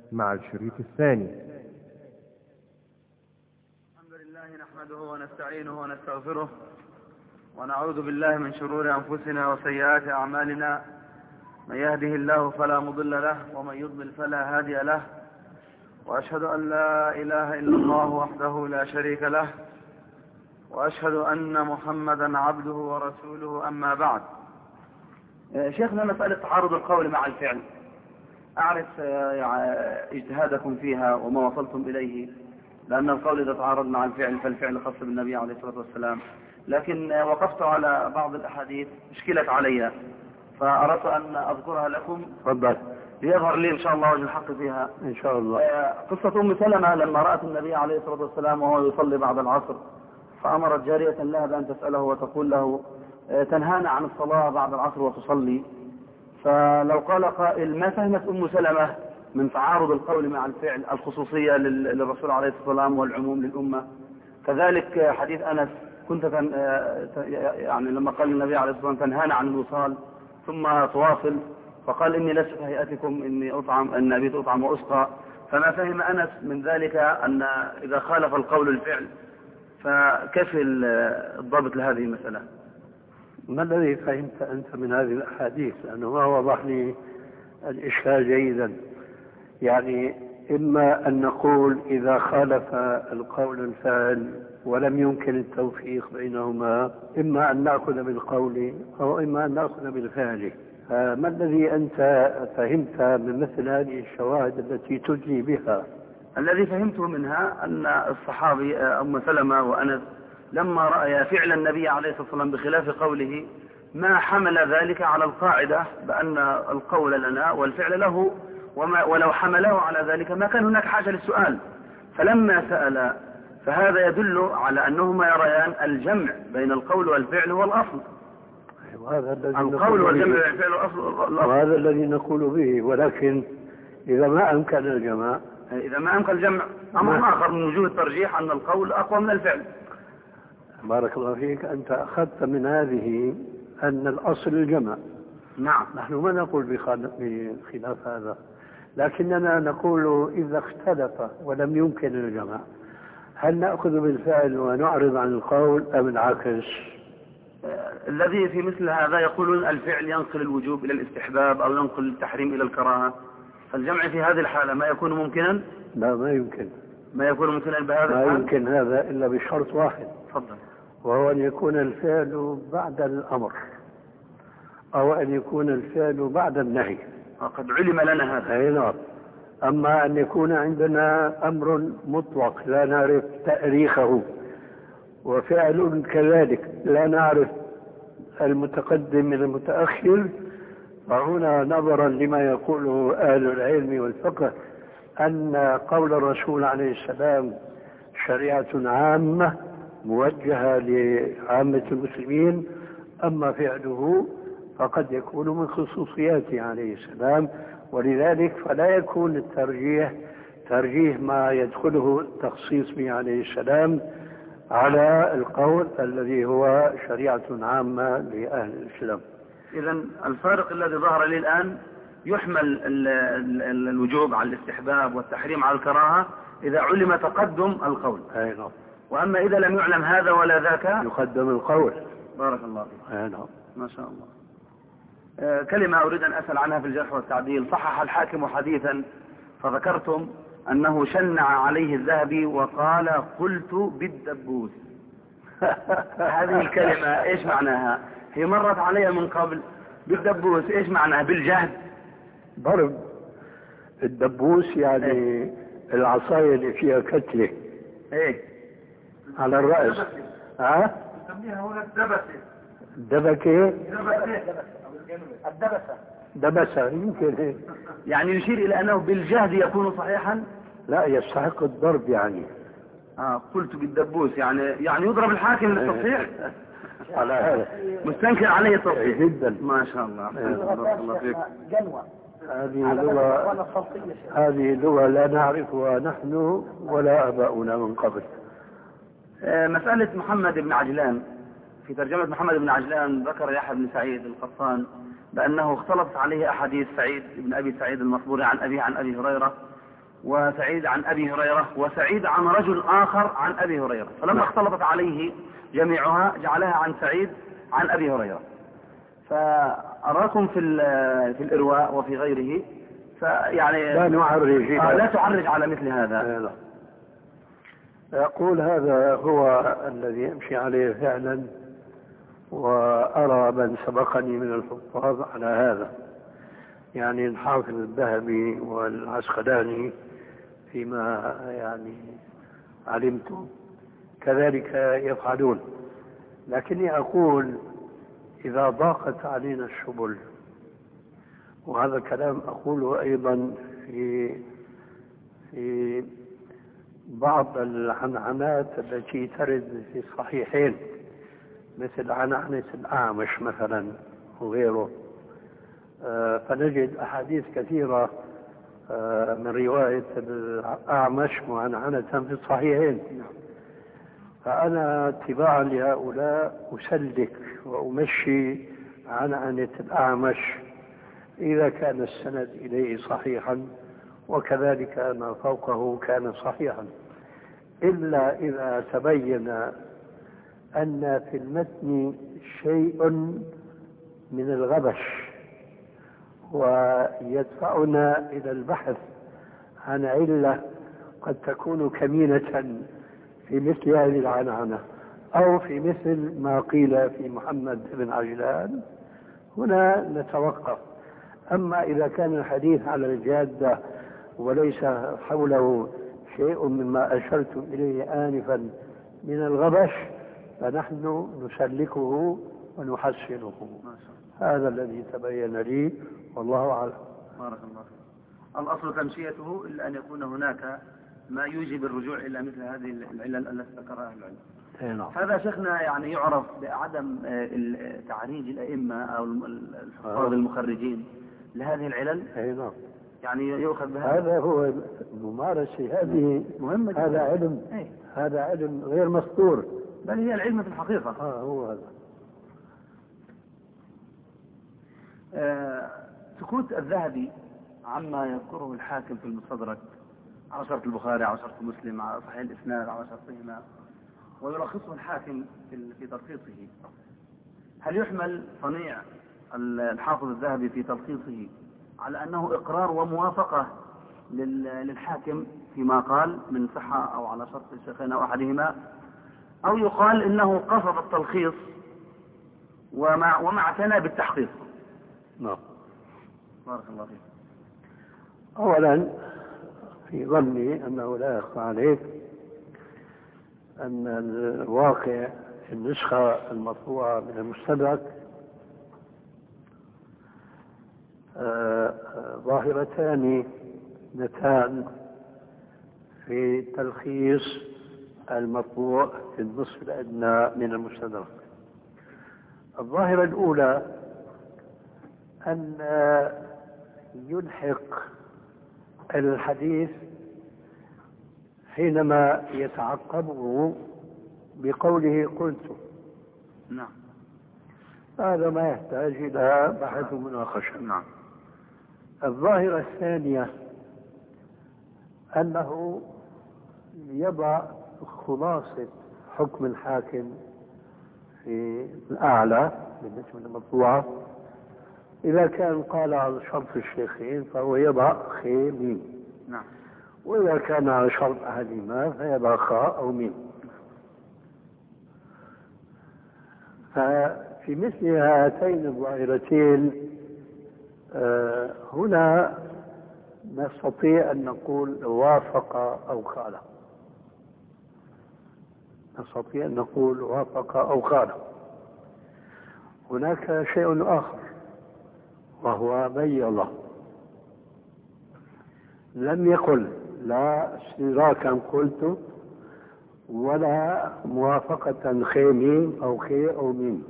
مع الشريط الثاني. الحمد لله نحمده ونستعينه ونستغفره ونعوذ بالله من شرور أنفسنا وسيئات أعمالنا. من يهده الله فلا مضل له ومن يضلل فلا هادي له، وأشهد أن لا إله إلا الله وحده لا شريك له، وأشهد أن محمدا عبده ورسوله. أما بعد، شيخنا مسألة تعارض القول مع الفعل، أعرف اجتهادكم فيها وما وصلتم إليه، لأن القول إذا تعارض مع الفعل فالفعل خاص بالنبي عليه الصلاة والسلام، لكن وقفت على بعض الأحاديث اشكلت علي فأردت أن أذكرها لكم. تفضل. ليظهر لي إن شاء الله وجه الحق فيها إن شاء الله. قصة أم سلمة لما رأت النبي عليه الصلاة والسلام وهو يصلي بعد العصر، فأمرت جارية لها بأن تسأله وتقول له تنهانا عن الصلاة بعد العصر وتصلي. فلو قال قائل ما فهمت أم سلمة من تعارض القول مع الفعل الخصوصية للرسول عليه الصلاة والسلام والعموم للأمة؟ كذلك حديث أنس كنت يعني لما قال النبي عليه الصلاة والسلام تنهانا عن الوصال ثم تواصل، فقال إني لست كهيئتكم إني أطعم أن أبيت أطعم وأسقى. فما فهم أنس من ذلك أن إذا خالف القول الفعل، فكيف الضابط لهذه المسألة؟ ما الذي فهمت أنت من هذه الأحاديث؟ لأنه ما وضح لي الإشكال جيدا. يعني إما أن نقول إذا خالف القول الفعل ولم يمكن التوفيق بينهما، إما أن نأخذ بالقول أو إما أن نأخذ بالفعل. ما الذي أنت فهمت من مثل هذه الشواهد التي تجلي بها؟ الذي فهمته منها أن الصحابي أم سلمة وأنس لما رأي فعل النبي عليه الصلاة والسلام بخلاف قوله ما حمل ذلك على القاعدة بأن القول لنا والفعل له، ولو حمله على ذلك ما كان هناك حاجة للسؤال. فلما سأل فهذا يدل على أنهما يريان الجمع بين القول والفعل هو الأصل. القول والجمع بين الفعل الأصل. وهذا الذي نقول به، ولكن إذا ما أمكن الجمع، إذا ما أمكن الجمع أمر آخر من وجوه الترجيح أن القول أقوى من الفعل. بارك الله فيك. أنت أخذت من هذه أن الأصل الجمع. نعم. نحن ما نقول بخلاف هذا، لكننا نقول إذا اختلف ولم يمكن الجمع، هل نأخذ بالفعل ونعرض عن القول أم العكس؟ الذي في مثل هذا يقولون الفعل ينقل الوجوب إلى الاستحباب أو ينقل التحريم إلى الكراهة، فالجمع في هذه الحالة ما يكون ممكنا؟ لا، ما يمكن. ما يكون ممكنا بهذا الحال؟ ما يمكن هذا إلا بشرط واحد. تفضل. وهو أن يكون الفعل بعد الأمر أو أن يكون الفعل بعد النهي. قد علم لنا هذا. أي نعم. أما أن يكون عندنا أمر مطلق لا نعرف تاريخه، وفعل كذلك لا نعرف المتقدم من المتأخر، فهنا نظرا لما يقوله أهل العلم والفقه أن قول الرسول عليه السلام شريعة عامة موجهة لعامة المسلمين، أما فعله فقد يكون من خصوصياته عليه السلام، ولذلك فلا يكون الترجيح ترجيح ما يدخله التخصيص به عليه السلام على القول الذي هو شريعة عامة لأهل الإسلام. إذن الفارق الذي ظهر لي الآن يحمل الوجوب على الاستحباب والتحريم على الكراهة إذا علم تقدم القول. أي نعم. وأما إذا لم يعلم هذا ولا ذاك يقدم القول. بارك الله فيك. أي نعم. ما شاء الله. كلمة أريد أن أسأل عنها في الجرح والتعديل. صحح الحاكم حديثا فذكرتم أنه شنع عليه الذهبي وقال قلت بالدبوس. هذه الكلمة إيش معناها؟ هي مرت علي من قبل. بالدبوس إيش معناها؟ بالجهد؟ ضرب. الدبوس يعني العصاية اللي فيها كتلة. إيه؟ على الرأس. ها؟ نسميها هنا الدبسة. الدبكة؟ الدبسة. دبسة يمكن. يعني يشير إلى أنه بالجهد يكون صحيحا؟ لا، يستحق الضرب يعني. قلت بالدبوس يعني يضرب الحاكم للتصحيح. على هذا مستنكر عليه التصحيح جدا. ما شاء الله. الله فيك. جنوة. هذه لغة لا نعرفها نحن ولا آباؤنا من قبل. مسألة محمد بن عجلان، في ترجمة محمد بن عجلان ذكر يحيى بن سعيد القطان بأنه اختلطت عليه أحاديث سعيد بن أبي سعيد المصبوري عن أبي هريرة، وسعيد عن أبي هريرة، وسعيد عن رجل آخر عن أبي هريرة، فلما اختلطت عليه جميعها جعلها عن سعيد عن أبي هريرة. فأراكم في الإرواء وفي غيره فيعني لا تعرج على مثل هذا. لا. أقول هذا هو الذي يمشي عليه فعلا، وأرى من سبقني من الحفاظ على هذا، يعني الحافظ الذهبي والعسقلاني فيما يعني علمت كذلك يفعلون. لكني أقول إذا ضاقت علينا السبل، وهذا الكلام أقوله أيضا في بعض العنعنات التي ترد في الصحيحين، مثل عنعنة الأعمش مثلا وغيره، فنجد أحاديث كثيرة من رواية الأعمش معنعنة في الصحيحين. فأنا اتباعا لهؤلاء أسلك وأمشي عنعنة الأعمش إذا كان السند إليه صحيحا، وكذلك ما فوقه كان صحيحا، إلا إذا تبين أن في المتن شيء من الغبش ويدفعنا إلى البحث عن علة قد تكون كمينة في مثل هذه العنعنة، أو في مثل ما قيل في محمد بن عجلان، هنا نتوقف. أما إذا كان الحديث على الجادة وليس حوله شيء مما أشرت إليه آنفا من الغبش، فنحن نسلكه ونحسنه. هذا الذي تبين لي، والله أعلم. بارك الله فيك. الأصل تمشيته إلا أن يكون هناك ما يوجب الرجوع إلى مثل هذه العلل التي ذكرها أهل العلم. هذا شيخنا يعني يعرف بعدم تعريج الأئمة أو الحفاظ المخرجين لهذه العلل. نعم. يعني يؤخذ بها. هذا هو الممارسة، هذه مهمة. هذا علم. هذا علم غير مسطور، بل هي العلم في الحقيقة. هو هذا. سكوت الذهبي عما يذكره الحاكم في المستدرك على شرط البخاري، على شرط مسلم، على صحيح الإسناد، على شرطهما، ويلخصه الحاكم في تلخيصه، هل يحمل صنيع الحافظ الذهبي في تلخيصه على أنه إقرار وموافقة للحاكم فيما قال من صحة أو على شرط الشيخين أو أحدهما، أو يقال إنه قصد التلخيص وما اعتنى بالتحقيق؟ نعم. بارك الله فيك. أولا في ظني أنه لا يخفى عليك أن الواقع في النسخة المطبوعة من المستدرك ظاهرتان نتان في تلخيص المطبوع في النصف الأدنى من المستدرك. الظاهرة الأولى أن يلحق الحديث حينما يتعقبه بقوله قلت. نعم. هذا ما يحتاج إلى بحث ومناقشة. نعم. الظاهرة الثانية أنه يضع خلاصة حكم الحاكم في الأعلى بالنسبة للمطبوعة. إذا كان قال على شرط الشيخين فهو يضع خي ميم. نعم. وإذا كان على شرط أحدهما فيضع خاء أو ميم. ففي مثل هاتين الظاهرتين هنا نستطيع أن نقول وافق أو خالف. نستطيع أن نقول وافق أو خالف. هناك شيء آخر وهو بيض، لم يقل لا اشتراكا قلت ولا موافقة خي ميم أو خي أو ميم.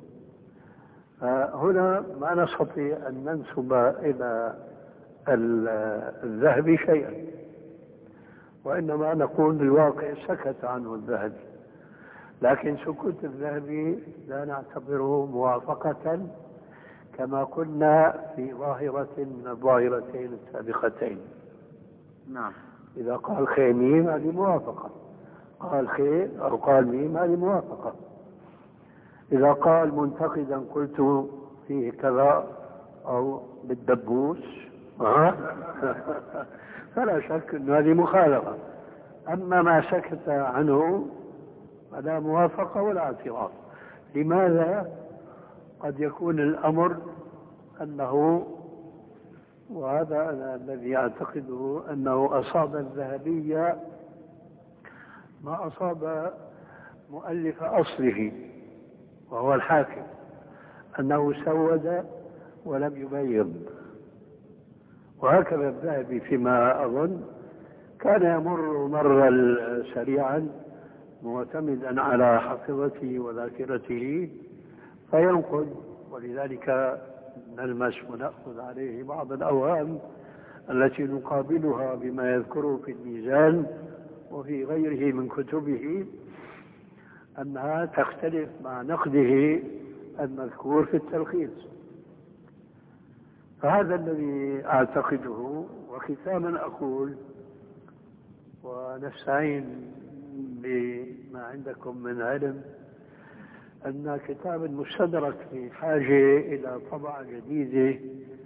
هنا ما نستطيع أن ننسب إلى الذهبي شيئا، وإنما نقول بالواقع سكت عنه الذهبي، لكن سكوت الذهبي لا نعتبره موافقة كما قلنا في ظاهرة من الظاهرتين السابقتين. نعم. إذا قال خي ميم هذه موافقة، قال خي أو قال ميم هذه موافقة. إذا قال منتقدا قلت فيه كذا أو بالدبوس فلا شك أن هذه مخالفة. أما ما سكت عنه فلا موافقة ولا اعتراض. لماذا؟ قد يكون الأمر أنه، وهذا أنا الذي أعتقده، أنه أصاب الذهبية ما أصاب مؤلف أصله وهو الحاكم، أنه سود ولم يبيض. وهكذا الذهبي فيما أظن كان يمر مرا سريعا معتمدا على حافظته وذاكرته فينقل، ولذلك نلمس ونأخذ عليه بعض الأوهام التي نقابلها بما يذكره في الميزان وفي غيره من كتبه أنها تختلف مع نقده المذكور في التلخيص. فهذا الذي أعتقده. وختاما أقول ونستعين بما عندكم من علم أن كتاب المستدرك في حاجة إلى طبعة جديدة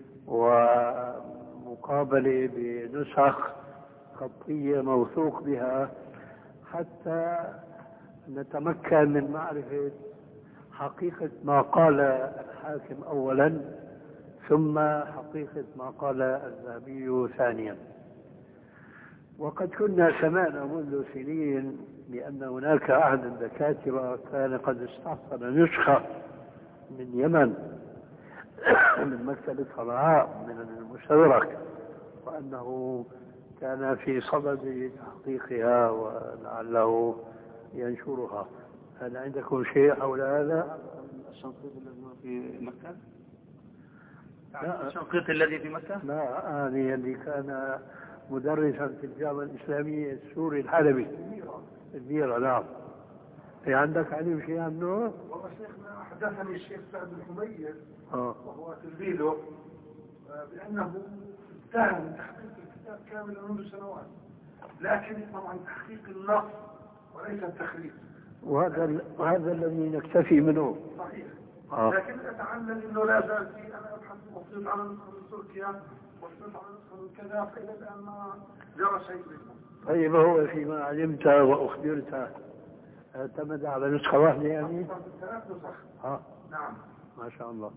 ومقابلة بنسخ خطية موثوق بها حتى نتمكن من معرفة حقيقة ما قال الحاكم أولا ثم حقيقة ما قال الذهبي ثانيا. وقد كنا سمعنا منذ سنين بأن هناك أحد الدكاترة كان قد استحصل نسخة من يمن من مكتبة صنعاء من المستدرك، وأنه كان في صدد تحقيقها ولعله ينشرها. هل عندكم شيء حول هذا؟ الشنقيط الذي في مكة؟ لا، الشنقيط الذي في مكة؟ لا، يعني اللي كان مدرسا في الجامعة الإسلامية السوري الحلبي الميرة. نعم. في عندك علم شيء عنه؟ والله شيخنا حدثني الشيخ سعد الحمير وهو تلميذه بأنه اتهم تحقيق الكتاب كاملا منذ سنوات، لكن طبعا تحقيق النص وليس التخريج، وهذا الذي نكتفي منه. صحيح. لكن أتعلم أنه لا زال في، أنا أبحث وصلت على نسخة من تركيا وصلت على نسخة من كذا، فإلى الآن ما جرى شيء منه. طيب هو فيما علمت وأخبرت اعتمد على نسخة واحدة يعني؟ 3 نسخ. نعم. ما شاء الله.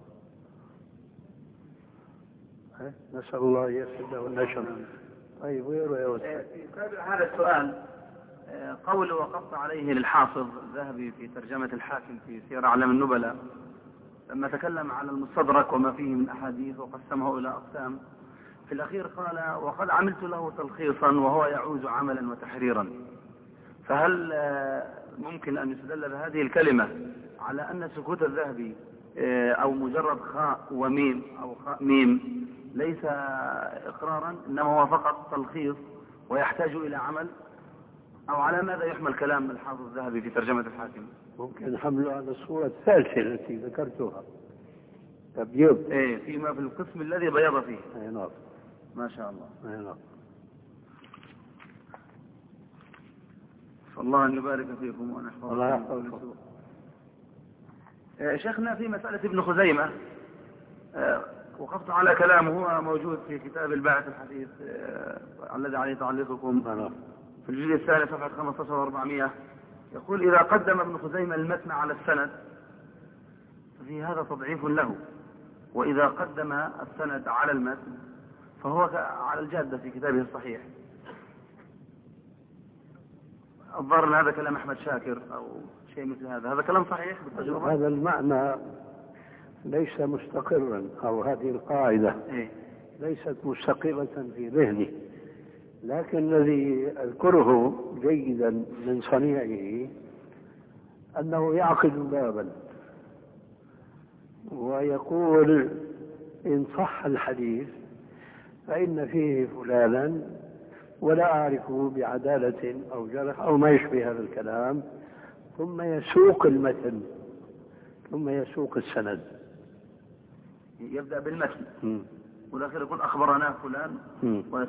نسأل الله يسر له النشر. طيب غيره يا أستاذ. هذا السؤال قول وقفت عليه للحافظ الذهبي في ترجمة الحاكم في سير أعلام النبلاء لما تكلم على المستدرك وما فيه من أحاديث وقسمه إلى أقسام. في الأخير قال وقد عملت له تلخيصا وهو يعوز عملا وتحريرا. فهل ممكن أن يستدل بهذه الكلمة على أن سكوت الذهبي أو مجرد خاء وميم أو خاء ميم ليس إقرارا إنما هو فقط تلخيص ويحتاج إلى عمل؟ أو على ماذا يحمل كلام الحافظ الذهبي في ترجمة الحاكم؟ ممكن حمله على الصورة الثالثة التي ذكرتها تبيض. فيما في القسم الذي بيض فيه. نعم. ما شاء الله. نعم. فالله أن يبارك فيكم وأن يحفظكم. الله يحفظكم. شيخنا في مسألة ابن خزيمة وقفت على كلامه، هو موجود في كتاب الباعث الحديث الذي عليه تعليقكم في الجزء الثالث صفحة 15 و400. يقول إذا قدم ابن خزيمة المتن على السند ففي هذا تضعيف له، وإذا قدم السند على المتن فهو على الجادة في كتابه الصحيح. الظاهر هذا كلام أحمد شاكر أو شيء مثل هذا. هذا كلام صحيح بالتجربة؟ هذا المعنى ليس مستقرا، أو هذه القاعدة ليست مستقرة في ذهني، لكن الذي أذكره جيدا من صنيعه أنه يعقد بابا ويقول إن صح الحديث فإن فيه فلانا ولا أعرفه بعدالة أو جرح أو ما يشبه هذا الكلام، ثم يسوق المتن ثم يسوق السند. يبدأ بالمتن والآخر يقول أخبرنا فلان ويسوق.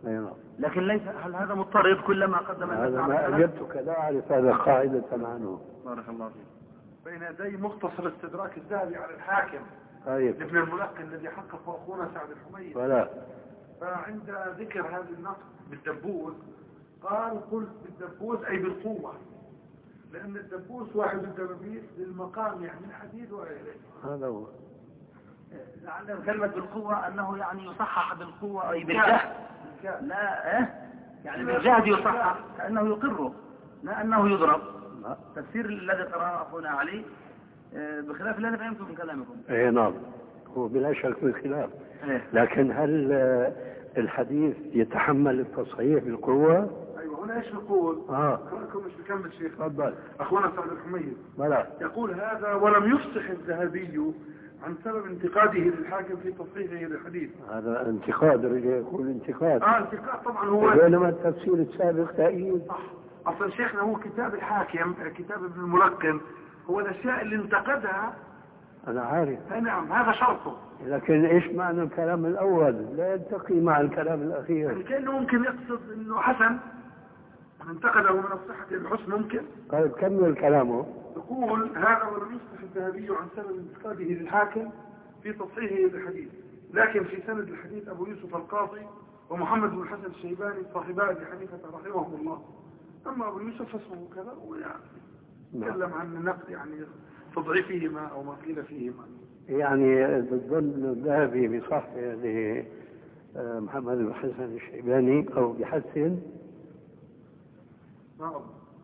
لكن ليس هل هذا مضطرد كلما قدم هذا ما أجبتك، لا أعرف هذا قاعدة عنه. بارك الله فيك. بين يدي مختصر استدراك الذهبي على الحاكم طيب. ابن الملقن الذي حققه أخونا سعد الحميد. ولا. فعند ذكر هذا النقد بالدبوس قال قلت بالدبوس أي بالقوة، لأن الدبوس واحد الدبابيس للمقام يعني الحديد وغيره. هذا هو. لعل كلمة بالقوة أنه يعني يصحح بالقوة أي بالجهد. لا يعني بالجهد يصحح كأنه يقره لا أنه يضرب. تفسير الذي قرأه أخونا علي بخلاف الذي فهمته من كلامكم. اي نعم، هو بلا شك بخلاف. لكن هل الحديث يتحمل التصحيح بالقوة؟ ايوه هنا ايش يقول؟ خليكم مش بكمل شيخ. تفضل. اخونا سعد الحميد بلى. يقول هذا ولم يفصح الذهبي عن سبب انتقاده للحاكم في تصحيحه للحديث. هذا انتقاد، رجع يقول انتقاد. انتقاد طبعا هو. بينما التفسير السابق تأييد. صح. اصلا شيخنا هو كتاب الحاكم كتاب ابن الملقن هو الاشياء اللي انتقدها. انا عارف. نعم هذا شرطه. لكن ايش معنى الكلام الاول؟ لا يلتقي مع الكلام الاخير. يعني كأنه ممكن يقصد انه حسن انتقده من الصحة الحسن ممكن. طيب كمل كلامه. يقول هذا ولم يصح الذهبي عن سبب انتقاده للحاكم في تصحيحه للحديث، لكن في سند الحديث ابو يوسف القاضي ومحمد بن الحسن الشيباني صاحبا ابي حنيفه رحمهم الله. اما ابو يوسف فاسمه كذا ويعني تكلم عن النقد يعني تضعيفهما او ما قيل فيهما. يعني بالظن الذهبي بصح محمد بن الحسن الشيباني او بحسن. نعم.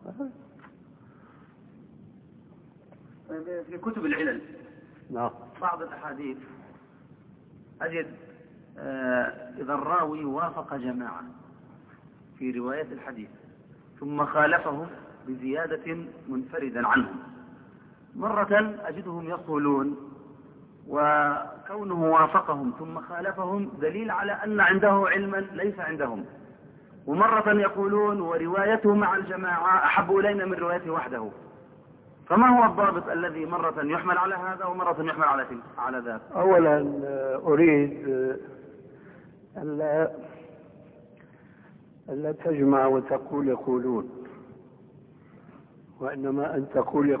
في كتب العلل نعم بعض الأحاديث أجد إذا الراوي وافق جماعة في رواية الحديث ثم خالفهم بزيادة منفردا عنهم، مرة أجدهم يقولون وكونه وافقهم ثم خالفهم دليل على أن عنده علما ليس عندهم، ومرة يقولون وروايته مع الجماعة أحب إلينا من روايته وحده. فما هو الضابط الذي مرة يحمل على هذا ومرة يحمل على ذاك؟ أولا أريد ألا تجمع وتقول يقولون، وإنما أن تقول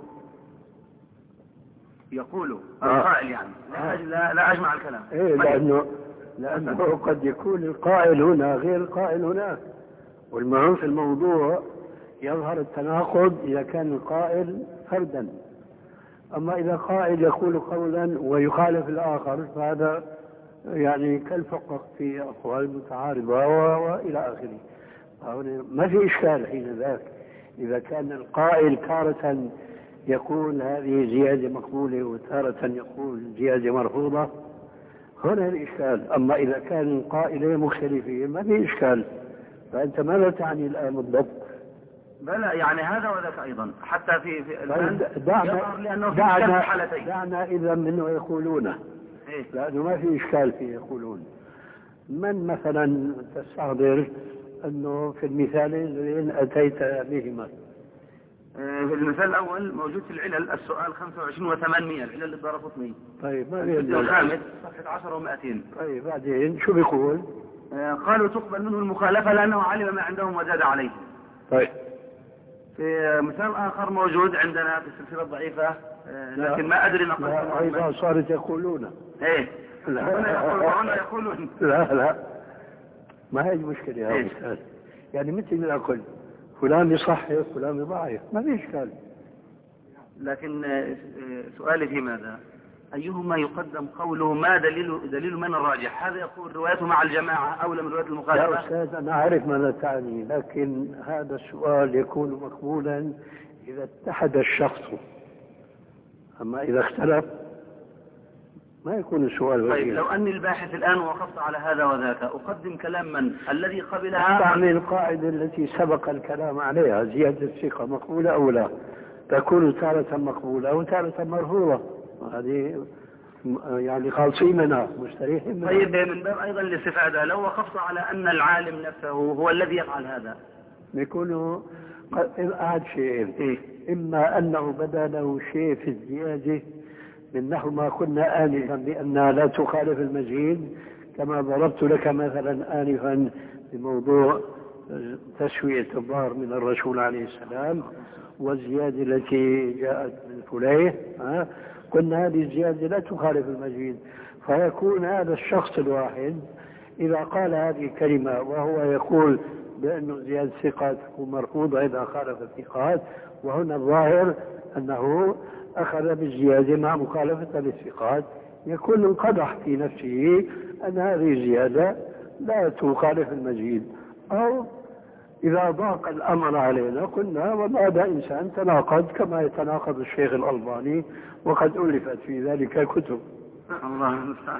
يقولوا القائل يعني لا أجمع الكلام. إيه لأنه قد يكون القائل هنا غير القائل هناك، والمهم في الموضوع يظهر التناقض إذا كان القائل فردا. أما إذا قائل يقول قولا ويخالف الآخر فهذا يعني كالفقه في أقوال متعارضة وإلى آخره. ما في إشكال حين ذاك إذا كان القائل تارة يقول هذه زيادة مقبولة وتارة يقول زيادة مرفوضة، هنا الإشكال. أما إذا كان القائلين مختلفين ما في إشكال. فأنت ماذا تعني الآن بالضبط؟ بلى يعني هذا وذاك أيضا حتى في دعنا إذا منه يقولونه لأنه ما في إشكال في يقولون. من مثلا تستحضر أنه في المثالين الذين أتيت بهما؟ في المثال الأول موجود في العلل السؤال 25 و800 العلل الدارقطني. طيب ما الخامس صفحة 10 و200. طيب بعدين شو بيقول؟ قالوا تقبل منه المخالفة لأنه علم ما عندهم وزاد عليه. طيب في مثال آخر موجود عندنا في السلسلة الضعيفة لكن ما أدري نقص. لا أيضا صارت يقولون. إيه هنا يقولون. لا ما هي مشكلة يا أستاذ. يعني مثل ما أقول فلان يصحح فلان يضعف ما في إشكال. لكن سؤالي في ماذا؟ أيهما يقدم قوله ما دليل من الراجح؟ هذا يقول روايته مع الجماعة أولى من رواية المخالفة. يا أستاذ أنا أعرف ماذا تعني، لكن هذا السؤال يكون مقبولا إذا اتحد الشخص، أما إذا اختلف ما يكون السؤال. طيب لو أني الباحث الآن وقفت على هذا وذاك أقدم كلام من الذي قبلها؟ تعني القاعدة التي سبق الكلام عليها زيادة الثقة مقبولة أو لا، تكون تارة مقبولة وتارة مرفوضة. هذه يعني خالصين منها مستريحين منها. طيب من باب أيضا الاستفادة لو وقفت على أن العالم نفسه هو الذي يفعل هذا يكون أحد شيء إما أنه بدا له شيء في الزيادة من نحو ما قلنا آنفا بأنها لا تخالف المزيد، كما ضربت لك مثلا آنفا بموضوع تسوية الظهر من الرسول عليه السلام والزيادة التي جاءت من فليه، قلنا هذه الزيادة لا تخالف المزيد، فيكون هذا الشخص الواحد إذا قال هذه الكلمة وهو يقول بأنه زيادة ثقات تكون مرفوضة إذا خالف الثقات، وهنا الظاهر أنه أخذ بالزيادة مع مخالفة للثقات، يكون انقدح في نفسه أن هذه الزيادة لا تخالف المزيد. أو إذا ضاق الأمر علينا قلنا والله هذا إنسان تناقض كما يتناقض الشيخ الألباني، وقد ألفت في ذلك كتب. الله المستعان.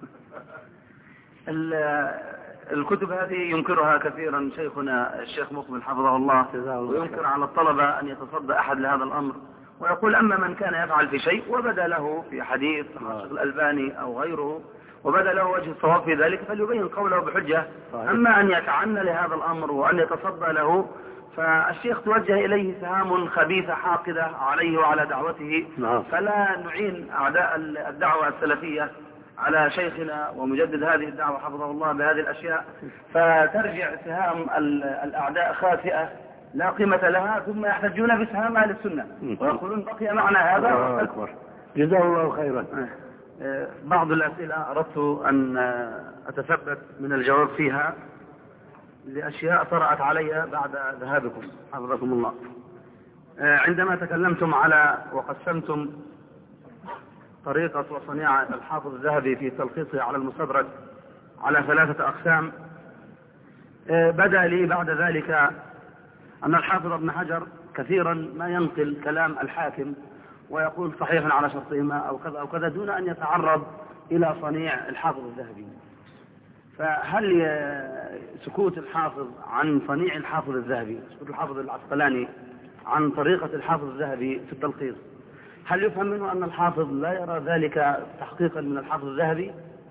الكتب هذه ينكرها كثيرا شيخنا الشيخ مقبل حفظه الله، وينكر على الطلبة أن يتصدى أحد لهذا الأمر، ويقول أما من كان يفعل في شيء وبدأ له في حديث الشيخ الألباني أو غيره وبدأ له وجه الصواب في ذلك فليبين قوله بحجة. أما أن يتعنى لهذا الأمر وأن يتصدى له فالشيخ توجه إليه سهام خبيثة حاقدة عليه وعلى دعوته، فلا نعين أعداء الدعوة السلفية على شيخنا ومجدد هذه الدعوة حفظه الله بهذه الأشياء، فترجع سهام الأعداء خاسئة لا قيمة لها، ثم يحتجون بسهام أهل السنة ويقولون بقي معنا هذا. أكبر. جزاه الله خيرا. بعض الأسئلة أردت أن أتثبت من الجواب فيها لأشياء طرأت علي بعد ذهابكم حفظكم الله. عندما تكلمتم على وقسمتم طريقة وصنيعة الحافظ الذهبي في تلخيصه على المستدرك على 3 أقسام، بدأ لي بعد ذلك أن الحافظ ابن حجر كثيرا ما ينقل كلام الحاكم ويقول صحيحا على شرطهما أو كذا أو كذا دون أن يتعرض إلى صنيع الحافظ الذهبي. فهل سكوت الحافظ عن صنيع الحافظ الذهبي، سكوت الحافظ العسقلاني عن طريقة الحافظ الذهبي في التلخيص، هل يفهم منه أن الحافظ لا يرى ذلك تحقيقا من الحافظ الذهبي؟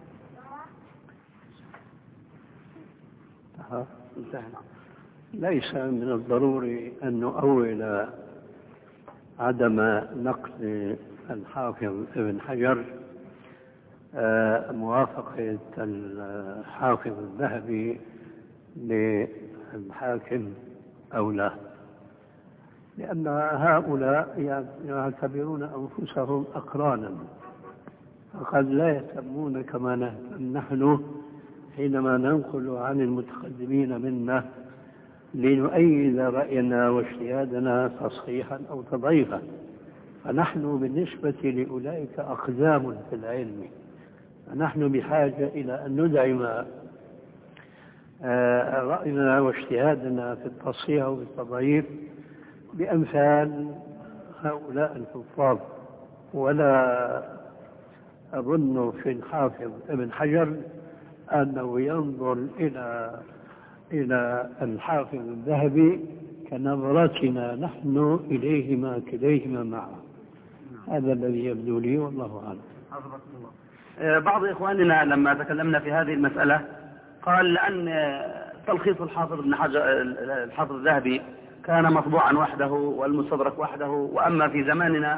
ليس من الضروري أن نؤول عدم نقل الحافظ ابن حجر موافقة الحافظ الذهبي للحاكم أو لا، لأن هؤلاء يعتبرون أنفسهم أقرانا، فقد لا يهتمون كما نهتم نحن حينما ننقل عن المتقدمين منا لنؤيد رأينا واجتهادنا تصحيحا أو تضعيفا، فنحن بالنسبة لأولئك أقدام في العلم، فنحن بحاجة إلى أن ندعم رأينا واجتهادنا في التصحيح والتضعيف بأمثال هؤلاء الحفاظ. ولا أظن في الحافظ ابن حجر أنه ينظر إلى الحافظ الذهبي كنظرتنا نحن إليهما كليهما معا. هذا الذي يبدو لي والله أعلم. بعض إخواننا لما تكلمنا في هذه المسألة قال لأن تلخيص الحافظ ابن حجر الحافظ الذهبي كان مطبوعا وحده والمستدرك وحده، وأما في زماننا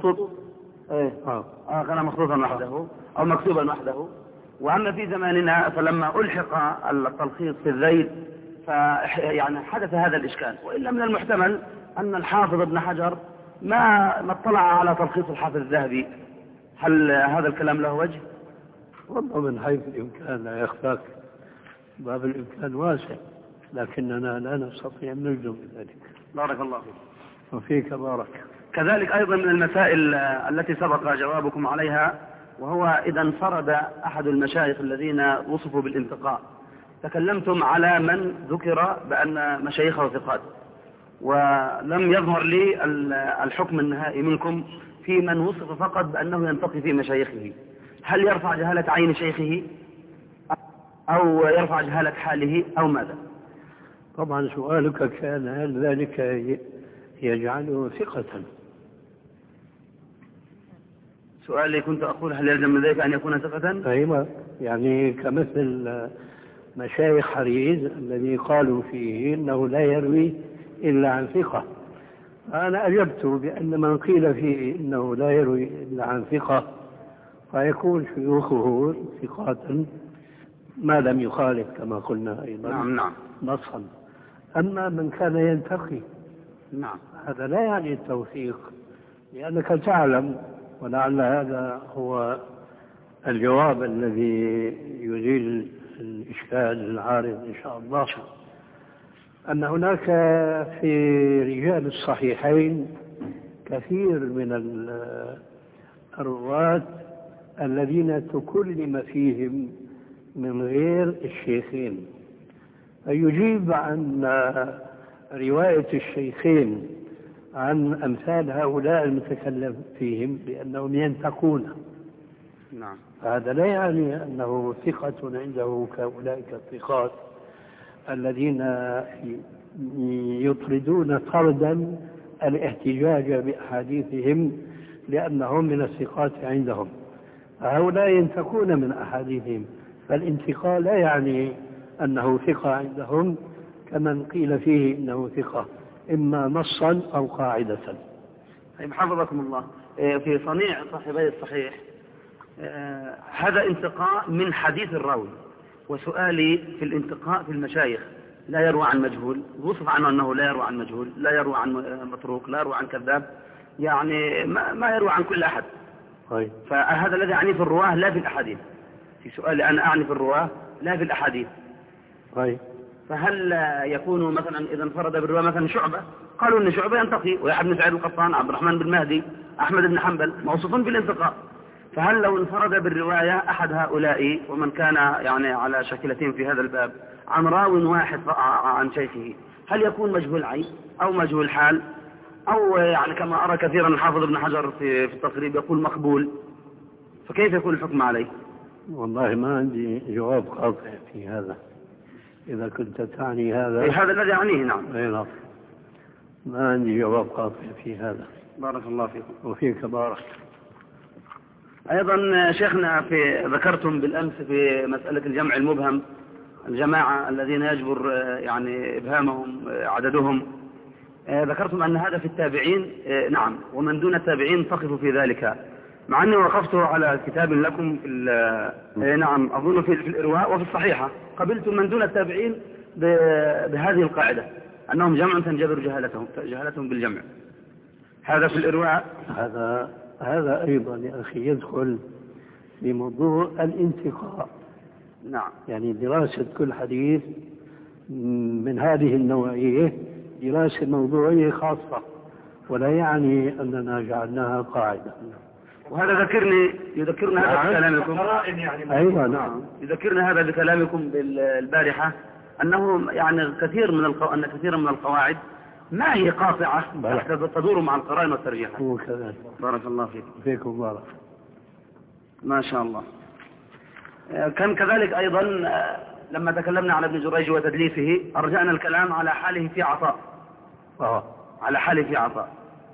كان مخطوطا وحده أو مكتوبا وحده، وأما في زماننا فلما ألحق التلخيص في الذيل يعني حدث هذا الإشكال. وإلا من المحتمل أن الحافظ ابن حجر ما اطلع على تلخيص الحافظ الذهبي. هل هذا الكلام له وجه؟ والله من حيث الإمكان لا يخفاك، باب الإمكان واسع، لكننا لا نستطيع أن نجزم بذلك. بارك الله فيك. وفيك بارك. كذلك أيضا من المسائل التي سبق جوابكم عليها، وهو إذا انفرد أحد المشايخ الذين وصفوا بالانتقاء، تكلمتم على من ذكر بأن مشايخه ثقات، ولم يظهر لي الحكم النهائي منكم في من وصف فقط بأنه ينتقي في مشايخه. هل يرفع جهالة عين شيخه أو يرفع جهالة حاله أو ماذا؟ طبعا سؤالك كان هل ذلك يجعله ثقة؟ سؤالي كنت أقول هل يلزم من ذلك أن يكون ثقة؟ أيوة، يعني كمثل مشايخ حريز الذي قالوا فيه إنه لا يروي إلا عن ثقة. أنا أجبت بأن من قيل فيه إنه لا يروي إلا عن ثقة فيكون شيوخه ثقات ما لم يخالف كما قلنا أيضا نعم نصا. أما من كان ينتقي نعم هذا لا يعني التوثيق، لأنك تعلم، ولعل هذا هو الجواب الذي يزيل الإشكال العارض إن شاء الله، أن هناك في رجال الصحيحين كثير من الرواة الذين تكلم فيهم من غير الشيخين، فيجيب عن رواية الشيخين عن أمثال هؤلاء المتكلم فيهم بأنهم ينتقون. نعم. هذا لا يعني أنه ثقة عنده كأولئك الثقات الذين يطردون طردا الاحتجاج بأحاديثهم لأنهم من الثقات عندهم، هؤلاء ينتقون من أحاديثهم، فالانتقاء لا يعني أنه ثقة عندهم كمن قيل فيه إنه ثقة إما نصا أو قاعدة. طيب حفظكم الله، في صنيع صاحبي الصحيح هذا انتقاء من حديث الراوي، وسؤالي في الانتقاء في المشايخ لا يروى عن مجهول، وصف عنه أنه لا يروى عن مجهول، لا يروى عن متروك، لا يروى عن كذاب، يعني ما يروى عن كل أحد. طيب. فهذا الذي أعني في الرواه لا في الأحاديث. في سؤالي أنا أعني في الرواه لا في الأحاديث. طيب. فهل يكون مثلا إذا انفرد بالرواة مثلا شعبة، قالوا أن شعبة ينتقي، ويحيى بن سعيد القطان، عبد الرحمن بن مهدي، أحمد بن حنبل موصوفون بالانتقاء، فهل لو انفرد بالرواية أحد هؤلاء ومن كان يعني على شكلتين في هذا الباب عن راو واحد عن شيخه، هل يكون مجهول عين أو مجهول حال، أو يعني كما أرى كثيرا الحافظ ابن حجر في التقريب يقول مقبول، فكيف يكون الحكم عليه؟ والله ما عندي جواب قاطع في هذا، إذا كنت تعني هذا. هذا الذي أعنيه. نعم. نعم، ما عندي جواب قاطع في هذا. بارك الله فيكم. وفيك بارك. أيضا شيخنا ذكرتم بالأمس في مسألة الجمع المبهم، الجماعة الذين يجبر يعني إبهامهم عددهم، ذكرتم أن هذا في التابعين. نعم، ومن دون التابعين تقف في ذلك، مع أني وقفت على كتاب لكم في نعم أظن في الإرواء وفي الصحيحة، قبلتم من دون التابعين بهذه القاعدة أنهم جمع تنجبر جهالتهم بالجمع. هذا في الإرواء. هذا أيضا يا أخي يدخل في موضوع الانتقاء. نعم. يعني دراسة كل حديث من هذه النوعية دراسة موضوعية خاصة، ولا يعني أننا جعلناها قاعدة. وهذا يذكرنا هذا بكلامكم. أيوة نعم. يذكرنا هذا بكلامكم البارحة أنه يعني أن كثيرا من القواعد ما هي قاطعة تدور مع القرائن والترجيحات. هو كذلك. بارك الله فيكم. فيكم بارك. ما شاء الله. كان كذلك أيضا لما تكلمنا على ابن جريج وتدليسه أرجعنا الكلام على حاله في عطاء. على حاله في عطاء.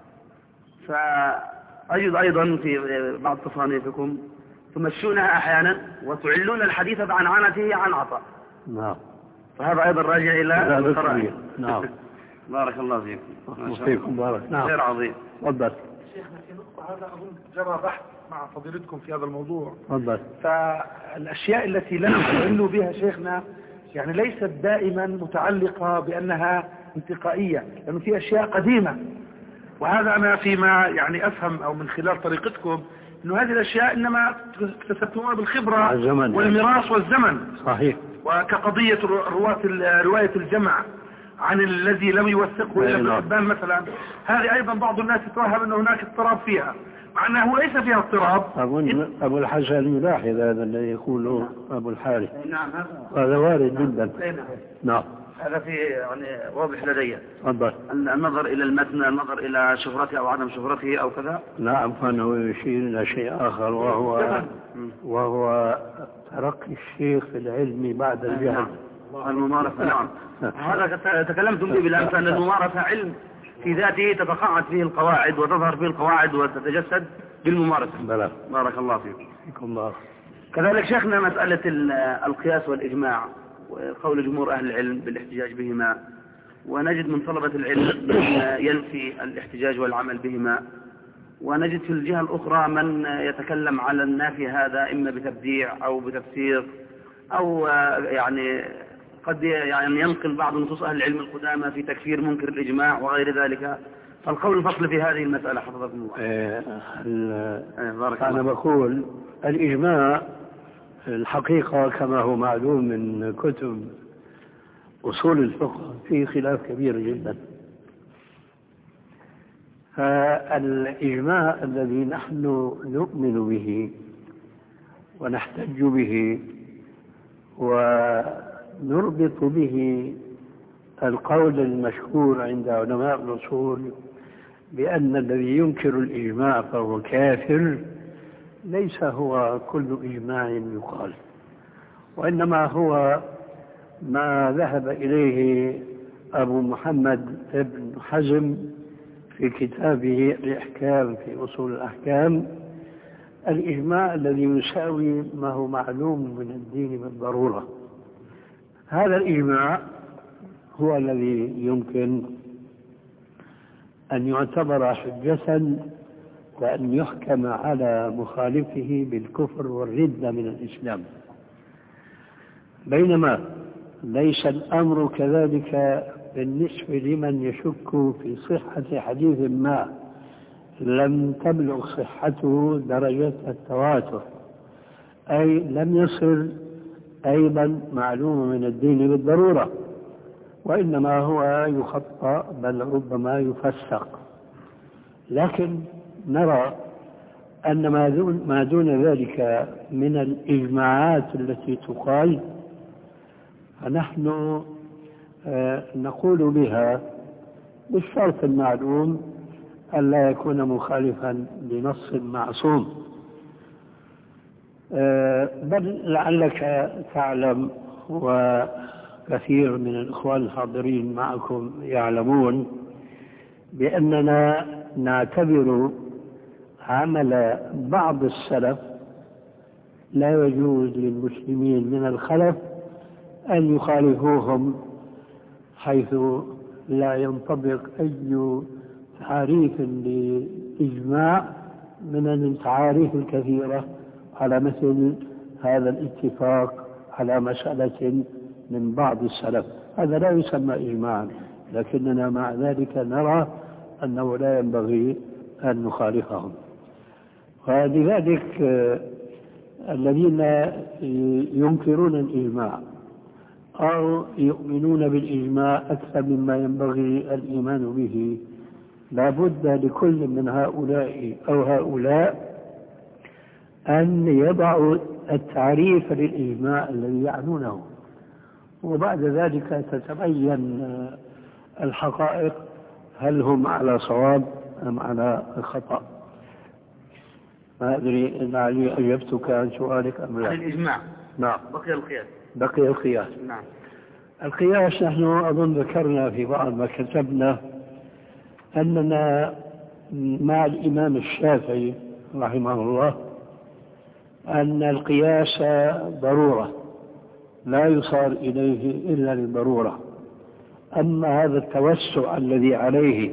فأجد أيضا في بعض تصانيفكم تمشونها أحيانا وتعلون الحديث بعنعنته عن عطاء. نعم. فهذا أيضا راجع إلى القرائن. نعم. بارك الله فيكم. وفيكم بارك. نعم. خير عظيم. تفضل. شيخنا في نقطة هذا أظن جرى بحث مع فضيلتكم في هذا الموضوع. تفضل. فالأشياء التي لم تعلوا بها شيخنا يعني ليست دائما متعلقة بأنها انتقائية، لأنه في أشياء قديمة، وهذا أنا فيما يعني أفهم أو من خلال طريقتكم أنه هذه الأشياء إنما اكتسبتموها بالخبرة والميراث والزمن. صحيح. وكقضية رواية الجمع عن الذي لم يوثقه إلا ابن حبان مثلا، هذه أيضا بعض الناس يتوهم أن هناك اضطراب فيها، مع أنه ليس فيها اضطراب. أبو الحسن يلاحظ هذا الذي يقوله أبو الحارث. نعم. هذا وارد جدا. نعم. هذا في يعني واضح لدي. تفضل. النظر إلى المتن، النظر إلى شهرته أو عدم شهرته أو كذا. نعم، فأنه يشير إلى شيء آخر وهو ترقي الشيخ في العلم بعد الجهل. الممارسة. نعم. هذا تكلمتم به بالأمس أن الممارسة علم في ذاته تتقاعد فيه القواعد وتظهر فيه القواعد وتتجسد بالممارسة. بارك الله فيكم. الله. كذلك شيخنا مسألة القياس والإجماع وقول جمهور أهل العلم بالاحتجاج بهما، ونجد من طلبة العلم من ينفي الاحتجاج والعمل بهما، ونجد في الجهة الأخرى من يتكلم على النافي هذا إما بتبديع أو بتفسير أو يعني قد يعني ينقل بعض نصوص أهل العلم القدامى في تكفير منكر الإجماع وغير ذلك، فالقول الفصل في هذه المسألة حفظكم الله. أنا بقول الإجماع الحقيقة كما هو معلوم من كتب أصول الفقه فيه خلاف كبير جدا. فالإجماع الذي نحن نؤمن به ونحتج به ونربط به القول المشهور عند علماء الأصول بأن الذي ينكر الإجماع فهو كافر، ليس هو كل إجماع يقال، وإنما هو ما ذهب إليه أبو محمد ابن حزم في كتابه الإحكام في أصول الأحكام، الإجماع الذي يساوي ما هو معلوم من الدين بالضرورة. هذا الإجماع هو الذي يمكن أن يعتبر حجة وأن يحكم على مخالفه بالكفر والردة من الإسلام، بينما ليس الأمر كذلك بالنسبة لمن يشك في صحة حديث ما لم تبلغ صحته درجة التواتر، أي لم يصل أيضا معلوم من الدين بالضرورة، وإنما هو يخطأ بل ربما يفسق. لكن نرى أن ما دون ذلك من الإجماعات التي تقال فنحن نقول بها بالشرط المعلوم ألا يكون مخالفا لنص معصوم. بل لعلك تعلم وكثير من الإخوان الحاضرين معكم يعلمون بأننا نعتبر عمل بعض السلف لا يجوز للمسلمين من الخلف أن يخالفوهم، حيث لا ينطبق أي تعريف لإجماع من التعاريف الكثيرة على مثل هذا الاتفاق على مسألة من بعض السلف. هذا لا يسمى إجماعا، لكننا مع ذلك نرى أنه لا ينبغي أن نخالفهم. ولذلك الذين ينكرون الإجماع أو يؤمنون بالإجماع أكثر مما ينبغي الإيمان به لا بد لكل من هؤلاء أو هؤلاء أن يضعوا التعريف للإجماع الذي يعنونه، وبعد ذلك تتبين الحقائق هل هم على صواب أم على خطأ. ما أدري لعلي أجبتك عن سؤالك أم لا. الإجماع نعم. بقي القياس. نعم. القياس نحن أظن ذكرنا في بعض ما كتبنا أننا مع الإمام الشافعي رحمه الله أن القياس ضرورة لا يصار إليه إلا للضرورة. أما هذا التوسع الذي عليه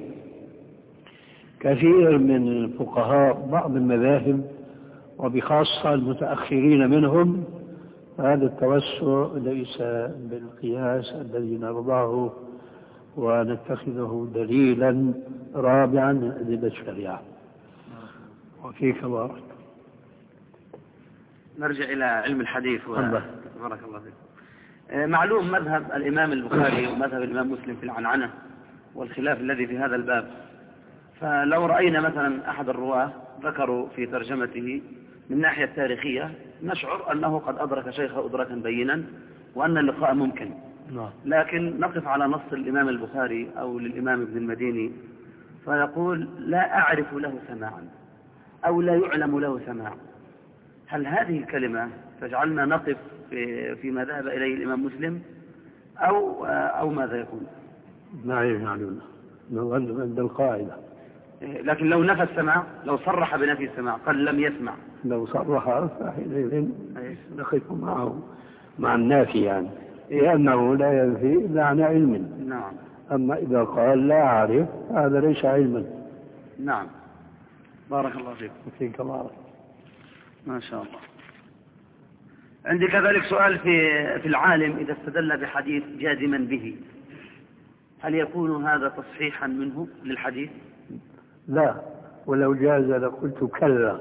كثير من الفقهاء بعض المذاهب وبخاصة المتأخرين منهم، هذا التوسع ليس بالقياس الذي نرضاه ونتخذه دليلا رابعا من أدلة الشريعة. وفيك بارك. نرجع إلى علم الحديث. بارك الله فيك. معلوم مذهب الإمام البخاري ومذهب الإمام مسلم في العنعنة والخلاف الذي في هذا الباب. فلو رأينا مثلا أحد الرواة ذكروا في ترجمته من ناحية تاريخية نشعر أنه قد أدرك شيخه إدراكا بينا وأن اللقاء ممكن، لكن نقف على نص الإمام البخاري أو للإمام ابن المديني فيقول لا أعرف له سماعا أو لا يعلم له سماع. هل هذه الكلمة تجعلنا نقف فيما ذهب إليه الإمام مسلم أو ماذا يكون؟ لا يجعلنا عند القاعدة. لكن لو نفى السماع، لو صرح بنفي السماع قال لم يسمع، لو صرح فحينئذ نقف معه مع النافي يعني، لأنه لا ينفي إلا عن علم. نعم. أما إذا قال لا أعرف هذا ليس علما. نعم. بارك الله فيك. فيك بارك. ما شاء الله. عندي كذلك سؤال في العالم إذا استدل بحديث جازما به، هل يكون هذا تصحيحا منه للحديث؟ لا، ولو جاز لقلت كلا.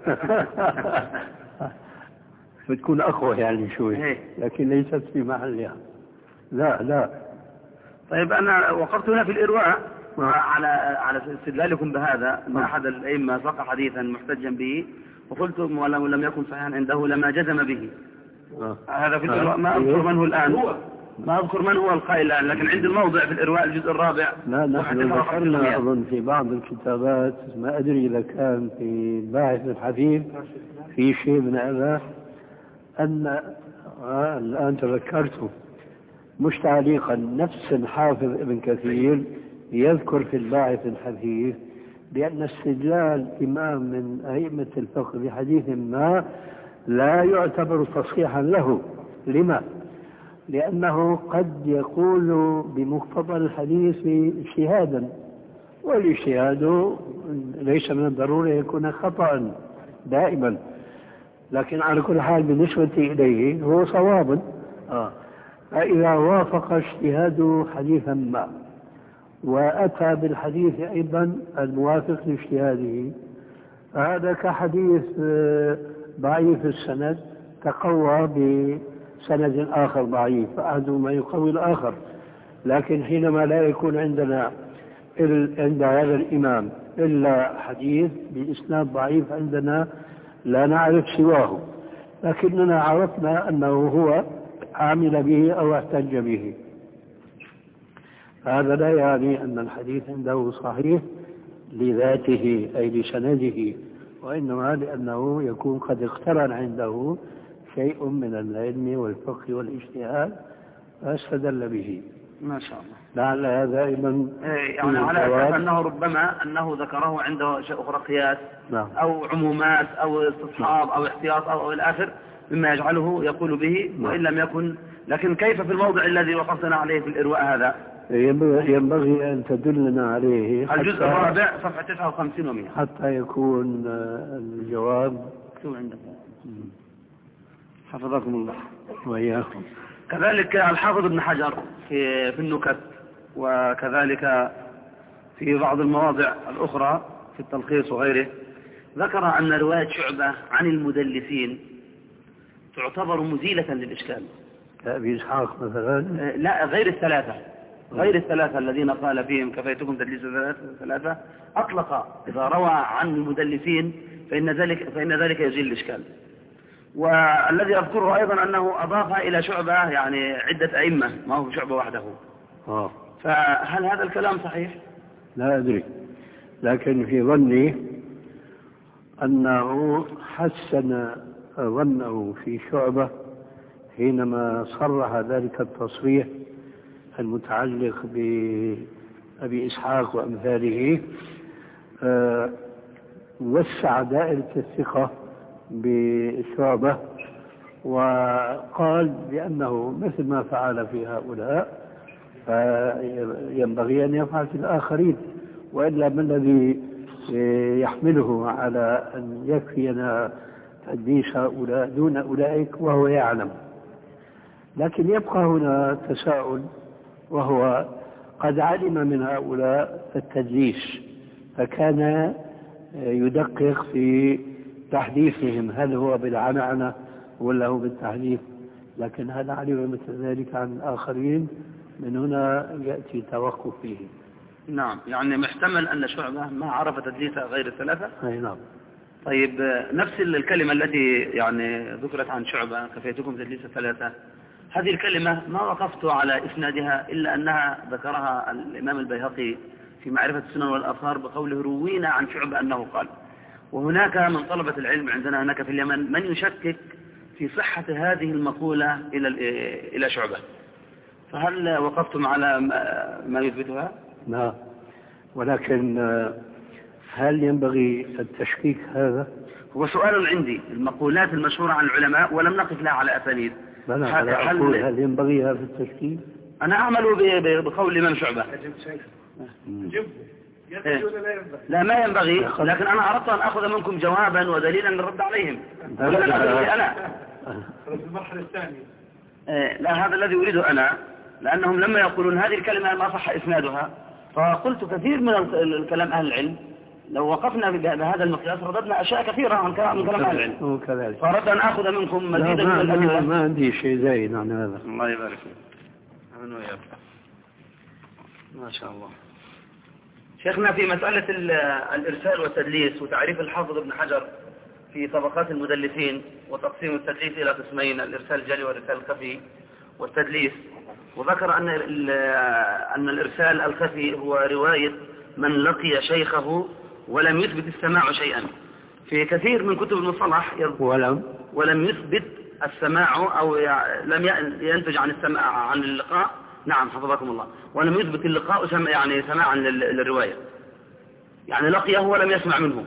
بتكون أقوى يعني شوي، لكن ليست في محلها. لا. طيب أنا وقفت هنا في الإرواء على استدلالكم بهذا أن أحد الأئمة ساق حديثا محتجا به وقلت ولو لم يكن صحيحا عنده لما جزم به. هذا في الإرواء، ما أذكر من هو الآن، ما أذكر من هو القائل الآن، لكن عندي الموضع في الإرواء الجزء الرابع. لا، نحن ذكرنا أظن في بعض الكتابات، ما أدري إذا كان في باحث الحديث في شيء من هذا، أن الآن تذكرته مش تعليقا، نفس الحافظ ابن كثير يذكر في الباحث الحديث بأن استدلال إمام من أئمة الفقه بحديث ما لا يعتبر تصحيحا له. لما؟ لأنه قد يقول بمقتضى الحديث اجتهادا، والاجتهاد ليس من الضرورة يكون خطأ دائما، لكن على كل حال بالنسبة إليه هو صواب. فإذا وافق اجتهاد حديثا ما وأتى بالحديث أيضا الموافق لاجتهاده، فهذا كحديث ضعيف السند تقوى بسند آخر ضعيف، فأحدهما يقوي الآخر. لكن حينما لا يكون عندنا عند هذا الإمام إلا حديث بإسناد ضعيف عندنا لا نعرف سواه، لكننا عرفنا أنه هو عامل به أو احتج به، هذا لا يعني أن الحديث عنده صحيح لذاته أي لسنده، وإنما لأنه يكون قد اقترن عنده شيء من العلم والفقه والاجتهاد فاستدل به. ما شاء الله. لعل هذا أيضا يعني على أساس أنه ربما أنه ذكره عنده شيء أخرى قياس أو عمومات أو استصحاب أو احتياط أو الآخر مما يجعله يقول به، وإن لم يكن. لكن كيف في الموضع الذي وقفتنا عليه في الإرواء هذا ينبغي أن تدلنا عليه الجزء الرابع صفحة 59 و100 حتى يكون الجواب عندك. حفظكم الله وإياكم. كذلك الحافظ ابن حجر في النكت، وكذلك في بعض المواضع الأخرى في التلخيص وغيره، ذكر أن رواية شعبة عن المدلسين تعتبر مزيلة للإشكال. كأبي إسحاق مثلا؟ لا، غير الثلاثة الذين قال فيهم كفيتكم تدليس ثلاثة، أطلق إذا روى عن المدلسين فإن ذلك يزيل الإشكال. والذي أذكره أيضا أنه أضاف إلى شعبة يعني عدة أئمة، ما هو شعبة وحده. فهل هذا الكلام صحيح؟ لا أدري، لكن في ظني أنه حسن ظنه في شعبة حينما صرح ذلك التصريح المتعلق بأبي إسحاق وأمثاله، وسع دائرة الثقة بشعبة وقال بأنه مثل ما فعل في هؤلاء فينبغي أن يفعل في الآخرين، وإلا ما الذي يحمله على أن يكفينا تدليس هؤلاء دون أولئك وهو يعلم. لكن يبقى هنا تساؤل، وهو قد علم من هؤلاء التدليس فكان يدقق في تحديثهم، هل هو بالعنعنة ولا هو بالتحديث، لكن هل علم مثل ذلك عن الآخرين؟ من هنا يأتي توقف فيه. نعم، يعني محتمل أن شعبة ما عرف تدليس غير الثلاثة. أي نعم. طيب، نفس الكلمة التي يعني ذكرت عن شعبة كفيتكم تدليس الثلاثة، هذه الكلمة ما وقفت على إسنادها إلا أنها ذكرها الإمام البيهقي في معرفة السنن والآثار بقوله روينا عن شعبة أنه قال. وهناك من طلبة العلم عندنا هناك في اليمن من يشكك في صحة هذه المقولة إلى شعبة، فهل وقفتم على ما يثبتها؟ نعم، ولكن هل ينبغي التشكيك هذا؟ هو سؤال عندي، المقولات المشهورة عن العلماء ولم نقف لها على أسانيد. هل ينبغي هذا التشكيك؟ أنا أعمل بقول الإمام شعبة. لا، ما ينبغي، لكن أنا أردت أن أخذ منكم جوابا ودليلا للرد عليهم. أنا في المرحلة الثانية. لا، هذا الذي أريده أنا، لأنهم لما يقولون هذه الكلمة ما صح إسنادها، فقلت كثير من الكلام أهل العلم لو وقفنا بهذا المقياس رددنا أشياء كثيرة عن كلام أهل العلم، فأردت أن أخذ منكم مزيدا من الأدلة. ما عندي شيء زايد عن هذا. الله يبارك فيك. ما شاء الله. شيخنا، في مسألة الإرسال والتدليس وتعريف الحافظ ابن حجر في طبقات المدلسين وتقسيم التدليس إلى قسمين، الإرسال الجلي والإرسال الخفي والتدليس، وذكر أن الإرسال الخفي هو رواية من لقي شيخه ولم يثبت السماع شيئا. في كثير من كتب المصطلح ولم يثبت السماع أو لم ينتج عن السماع عن اللقاء. نعم حفظكم الله. ولم يثبت اللقاء يعني سماعا للرواية، يعني لقيه ولم يسمع منه.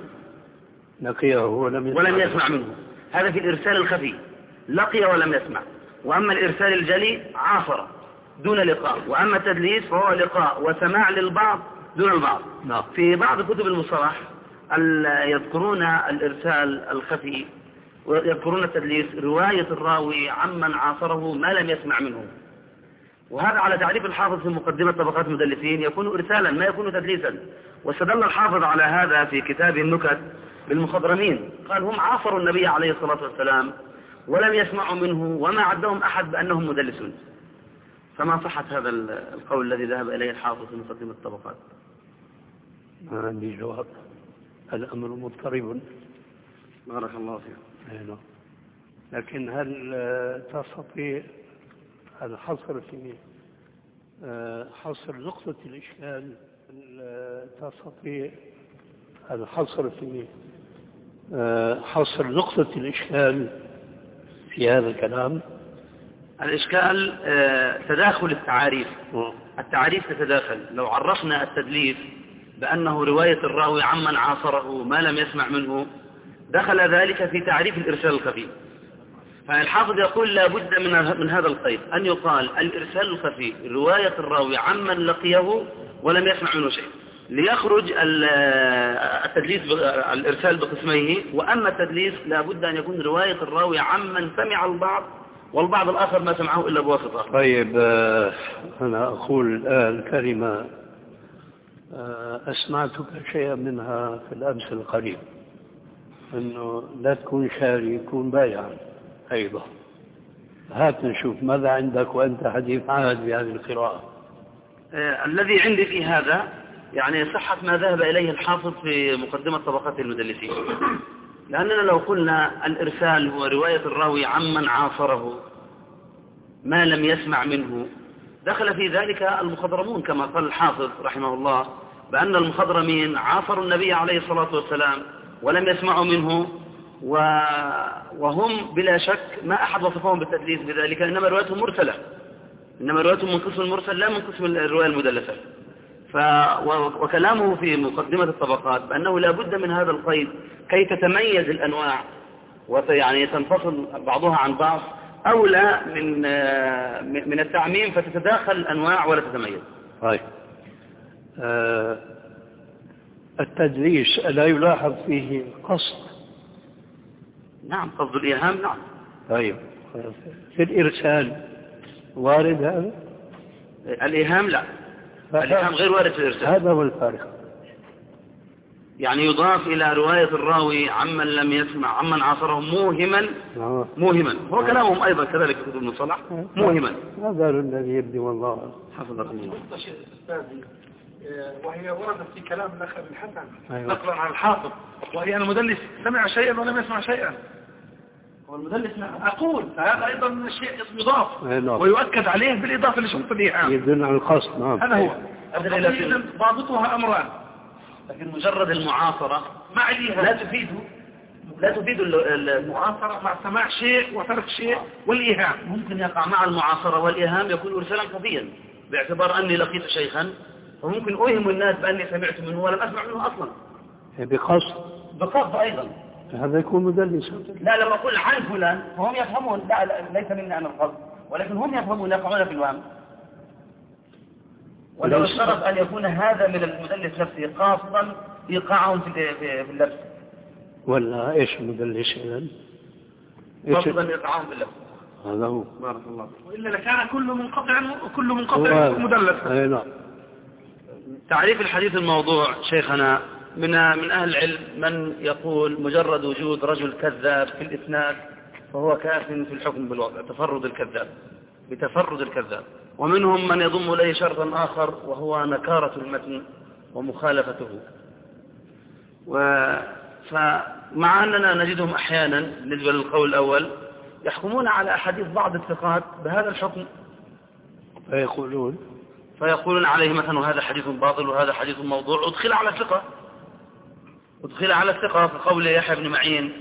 ولم يسمع منه. هذا في الإرسال الخفي، لقي ولم يسمع. وأما الإرسال الجلي عاصر دون لقاء، وأما التدليس فهو لقاء وسماع للبعض دون البعض. في بعض كتب المصطلح يذكرون الإرسال الخفي ويذكرون التدليس رواية الراوي عمن عاصره ما لم يسمع منه، وهذا على تعريف الحافظ في مقدمة طبقات المدلسين يكون إرسالا ما يكون تدليسا. واستدل الحافظ على هذا في كتاب النكت بالمخضرمين، قال هم عاصروا النبي عليه الصلاة والسلام ولم يسمعوا منه وما عدهم أحد بأنهم مدلسون. فما صحة هذا القول الذي ذهب إليه الحافظ في مقدمة الطبقات؟ ما عندي جواب، الأمر مضطرب. بارك الله فيك. لكن هل تستطيع الحصر في حصر نقطة الإشكال؟ تستطيع الحصر في حصر نقطة الإشكال في هذا الكلام؟ الإشكال تداخل التعاريف. التعاريف تتداخل. لو عرفنا التدليس بأنه رواية الراوي عمن عاصره ما لم يسمع منه، دخل ذلك في تعريف الإرسال الخفي. فالحافظ يقول لا بد من هذا القيد، أن يقال الإرسال الخفي رواية الراوي عمن لقيه ولم يسمع منه شيء، ليخرج التدليس الإرسال بقسميه. وأما التدليس لا بد أن يكون رواية الراوي عمن سمع البعض والبعض الآخر ما سمعه إلا بواسطة. طيب، أنا أقول الكلمة أسمعتك شيئا منها في الأمس القريب، أنه لا تكون شاري، يكون بايعا أيضا. هات نشوف ماذا عندك وأنت حديث عهد بهذه القراءة. الذي عندي في هذا يعني صحة ما ذهب إليه الحافظ في مقدمة طبقات المدلسين، لأننا لو قلنا الإرسال هو رواية الراوي عمن عاصره ما لم يسمع منه، دخل في ذلك المخضرمون كما قال الحافظ رحمه الله، بأن المخضرمين عاصروا النبي عليه الصلاة والسلام ولم يسمعوا منه، وهم بلا شك ما أحد وصفهم بالتدليس بذلك، إنما روايتهم مرسلة، إنما روايتهم من قسم المرسل لا من قسم الرواية المدلسة. وكلامه في مقدمة الطبقات بأنه لا بد من هذا القيد كي تتميز الأنواع ويعني تنفصل بعضها عن بعض، أولى من التعميم فتتداخل الأنواع ولا تتميز. طيب، التدليس لا يلاحظ فيه قصد؟ نعم، قصد الإيهام. نعم. طيب، في الإرسال وارد هذا؟ الإيهام لا، الإيهام غير وارد في الإرسال. هذا هو الفارق. يعني يضاف إلى رواية الراوي عمن لم يسمع عمن عاصره موهما. هو كلامهم أيضا كذلك في كتب المصطلح موهما. هذا الذي يبدي والله حفظكم الله. وهي وردت في كلام الأخ ابن حسن نقلا عن الحافظ، وهي أن المدلس سمع شيئا ولم يسمع شيئا. والمدلس أقول هذا أيضا شيء يضاف ويؤكد عليه بالإضافة لشرط الإيهام، يدل على القصد. نعم، هذا هو. ضابطها أمران، لكن مجرد المعاصرة مع الإيهام لا تفيد المعاصرة مع سماع شيء وترك شيء والإيهام. ممكن يقع مع المعاصرة والإيهام يكون إرسالا خفيا، باعتبار أني لقيت شيخا وممكن أوهم الناس بأني سمعت منه ولم أسمع منه أصلا بقصد أيضا. هذا يكون مدلس. لا، لما أقول عن فلان فهم يفهمون، لا ليس مني أنا القصد، ولكن هم يفهمون يقعون في الوهم. ولو اشترط أن يكون هذا من المدلس نفسه قاصدا إيقاعهم في اللبس. ولا إيش المدلس إذن؟ فضلا إطعام بالله. هذا هو. بارك الله. وإلا لكان كل منقطع مدلس. نعم. تعريف الحديث الموضوع شيخنا من أهل العلم من يقول مجرد وجود رجل كذاب في الإسناد فهو كاف في الحكم بالوضع بتفرد الكذاب، ومنهم من يضم إليه شرطا آخر وهو نكارة المتن ومخالفته. فمع أننا نجدهم أحيانا بالنسبة للقول الأول يحكمون على أحاديث بعض الثقات بهذا الحكم، فيقولون عليه مثلا وهذا حديث باطل وهذا حديث موضوع أدخل على الثقة في قول يحيى بن معين.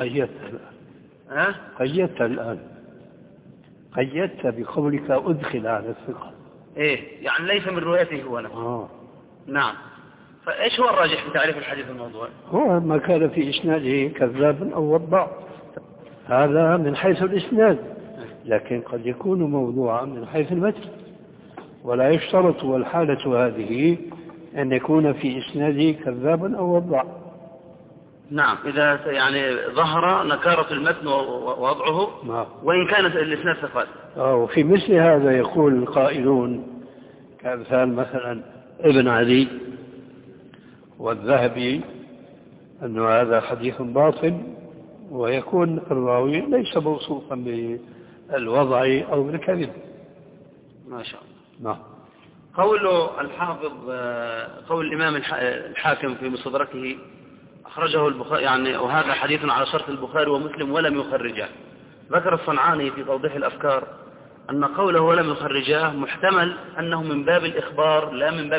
قيدت بقولك أدخل على الثقة. إيه يعني ليس من روايته هو نفسه. نعم. فإيش هو الراجح في تعريف الحديث الموضوع؟ هو ما كان في إسناده كذاب أو وضع، هذا من حيث الإسناد، لكن قد يكون موضوعا من حيث المتن، ولا يشترط والحالة هذه أن يكون في إسناده كذابا أو وضع. نعم، إذا يعني ظهر نكارة المتن ووضعه وإن كانت الإسناد ثقات. وفي مثل هذا يقول القائلون كأمثال مثلا ابن علي والذهبي أن هذا حديث باطل، ويكون الراوي ليس موصوفا بالوضع أو بالكذب. ما شاء الله. نعم. قول الحافظ قول الإمام الحاكم في مستدركه أخرجه البخاري يعني وهذا حديث على شرط البخاري ومسلم ولم يخرجه. ذكر الصنعاني في توضيح الأفكار أن قوله ولم يخرجاه محتمل أنه من باب الإخبار لا من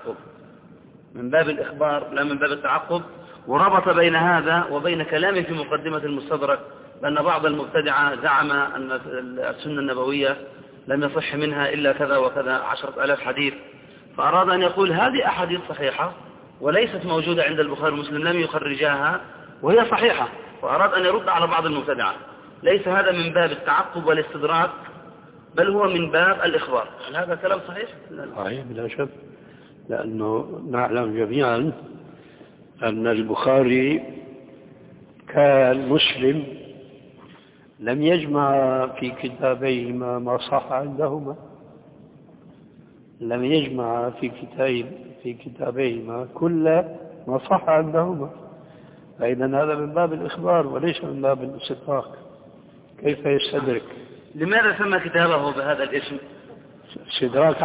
باب التعقب، وربط بين هذا وبين كلامه في مقدمة المستدرك بأن بعض المبتدعة زعم أن السنة النبوية لم يصح منها إلا كذا وكذا 10,000 حديث، فأراد أن يقول هذه أحاديث صحيحة وليست موجودة عند البخاري ومسلم لم يخرجاها وهي صحيحة، وأراد أن يرد على بعض المبتدعة. ليس هذا من باب التعقب والاستدراك بل هو من باب الإخبار. هل هذا كلام صحيح؟ صحيح بلا شك، لأنه نعلم جميعا أن البخاري كالمسلم لم يجمع في كتابيهما ما صح عندهما، لم يجمع في كتابيهما كل ما صح عندهما، فإذا هذا من باب الإخبار وليس من باب الاستدراك. كيف يستدرك؟ لماذا سمى كتابه بهذا الاسم؟ استدراك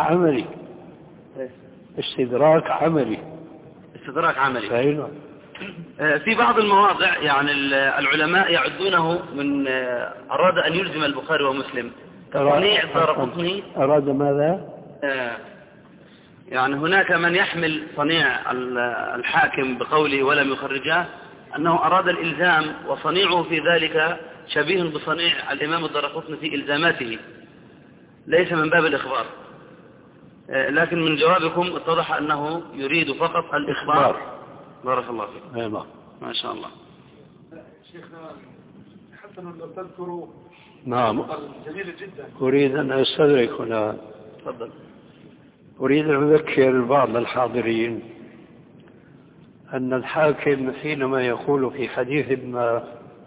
عملي. فإنه في بعض المواضع يعني العلماء يعدونه من أراد أن يلزم البخاري ومسلم كصنيع الدارقطني. أراد ماذا؟ يعني هناك من يحمل صنيع الحاكم بقوله ولم يخرجاه أنه أراد الإلزام، وصنيعه في ذلك شبيه بصنيع الإمام الدارقطني في إلزاماته، ليس من باب الإخبار. لكن من جوابكم اتضح أنه يريد فقط الإخبار. بارك الله فيك. أيوة. ما شاء الله. شيخنا حسنا لو تذكروا. نعم. جميل جدا. أريد أن أستدرك هنا. تفضل. أريد أن أذكر بعض الحاضرين أن الحاكم حينما يقول في حديث ما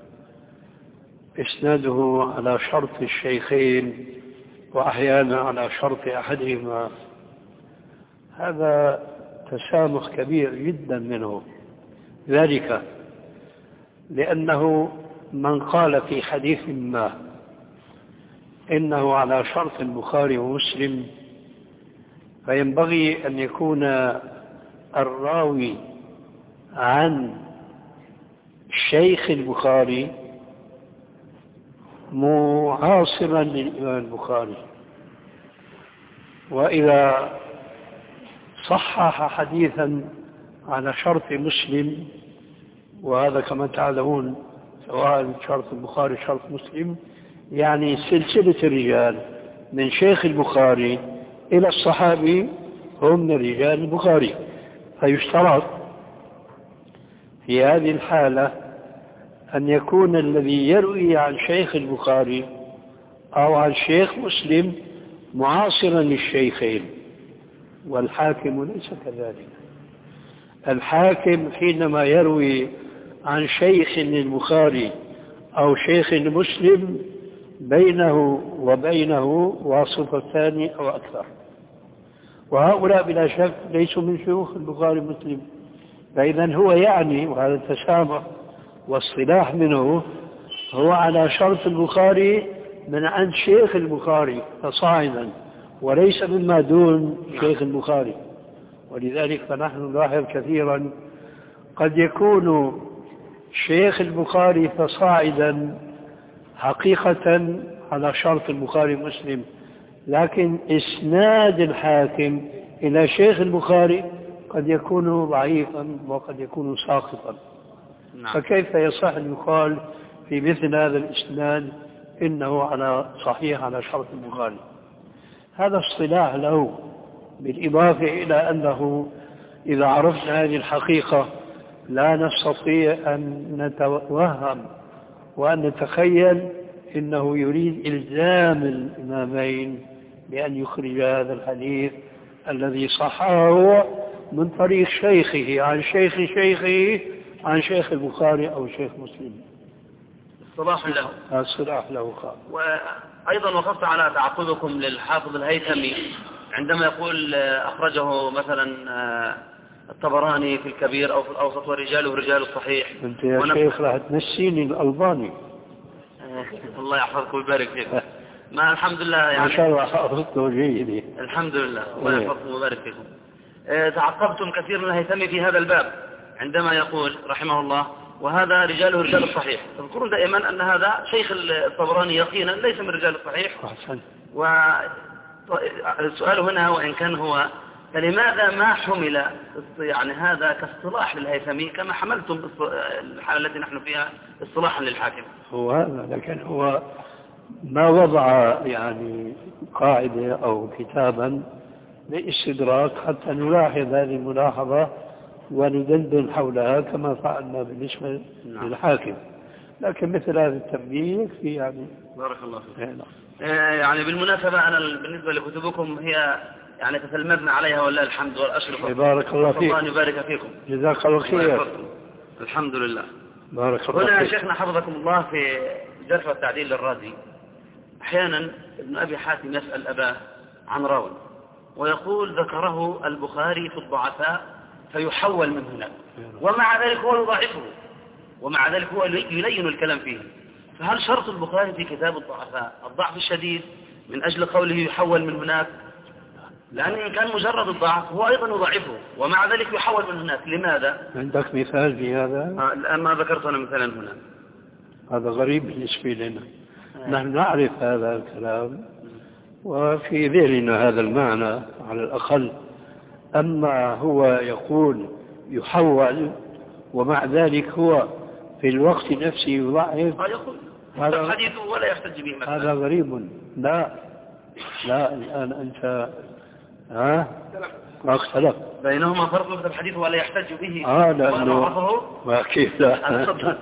إسناده على شرط الشيخين وأحيانا على شرط أحدهما، هذا تسامح كبير جدا منه، ذلك لأنه من قال في حديث ما إنه على شرط البخاري ومسلم فينبغي أن يكون الراوي عن شيخ البخاري معاصرا للإمام البخاري، وإذا صحح حديثا على شرط مسلم، وهذا كما تعلمون سواء شرط البخاري شرط مسلم يعني سلسلة الرجال من شيخ البخاري إلى الصحابي هم من رجال البخاري، فيشترط في هذه الحالة أن يكون الذي يروي عن شيخ البخاري أو عن شيخ مسلم معاصرا للشيخين، والحاكم ليس كذلك. الحاكم حينما يروي عن شيخ للبخاري أو شيخ مسلم بينه وبينه واسطتان أو أكثر، وهؤلاء بلا شك ليسوا من شيوخ البخاري ومسلم. فإذا هو يعني، وهذا التسامح واصطلاح منه، هو على شرط البخاري من عند شيخ البخاري فصاعدا، وليس مما دون شيخ البخاري. ولذلك فنحن نلاحظ كثيرا قد يكون شيخ البخاري فصاعدا حقيقة على شرط البخاري ومسلم، لكن إسناد الحاكم إلى شيخ البخاري قد يكون ضعيفا وقد يكون ساقطا. فكيف يصح أن يقال في مثل هذا الإسناد إنه على صحيح على شرط البخاري؟ هذا اصطلاح له، بالإضافة إلى أنه إذا عرفنا هذه الحقيقة لا نستطيع أن نتوهم وأن نتخيل إنه يريد إلزام الإمامين بأن يخرج هذا الحديث الذي صححه من طريق شيخه عن شيخ شيخه عن شيخ البخاري أو شيخ مسلم. اصطلاح له. اصطلاح له خالص. وأيضا وقفت على تعقبكم للحافظ الهيثمي عندما يقول أخرجه مثلا الطبراني في الكبير أو في الأوسط ورجاله رجال الصحيح. أنت يا شيخ راح تنسيني الألباني. الله يحفظكم ويبارك فيكم. ما الحمد لله يعني. ما شاء الله حافظته جيد. الحمد لله الله يحفظكم ويبارك فيكم. تعقبتم كثير من الهيثمي في هذا الباب عندما يقول رحمه الله وهذا رجاله رجال الصحيح. تذكرون دائما أن هذا شيخ الطبراني يقينا ليس من رجال الصحيح. والسؤال هنا وإن كان هو فلماذا ما حمل يعني هذا كاصطلاح للهيثمي كما حملتم الحالة التي نحن فيها اصطلاحا للحاكم؟ هو هذا، لكن هو ما وضع يعني قاعدة أو كتابا لاستدراك حتى نلاحظ هذه الملاحظة وندندن حولها كما فعلنا بالنسبة للحاكم. لكن مثل هذا التنبيه في يعني بارك الله فيك. يعني بالمناسبة أنا بالنسبة لكتبكم هي يعني تتلمذنا عليها ولله الحمد والأشرف. بارك الله فيك. الله يبارك فيكم. جزاك الله خير. الحمد لله. بارك الله فيك. هنا يا شيخنا حفظكم الله في جرح والتعديل للرازي أحيانا ابن أبي حاتم يسأل أباه عن راوي ويقول ذكره البخاري في الضعفاء فيحول من هناك، ومع ذلك هو يضعفه ومع ذلك هو يلين الكلام فيه. فهل شرط البخاري في كتاب الضعفاء الضعف الشديد من أجل قوله يحول من هناك؟ لأن إن كان مجرد الضعف هو أيضا يضعفه ومع ذلك يحول من هناك. لماذا؟ عندك مثال في هذا؟ الآن ما ذكرت أنا مثلا هنا. هذا غريب بالنسبة لنا. نحن نعرف هذا الكلام وفي ذهننا هذا المعنى على الأقل، أما هو يقول يحول ومع ذلك هو في الوقت نفسه يضعف، يقول هذا حديثه ولا يحتج به مثلا. هذا غريب. لا الآن أنت ما اختلف بينهما فرق في الحديث ولا يحتج به. لأنه ما كيف لا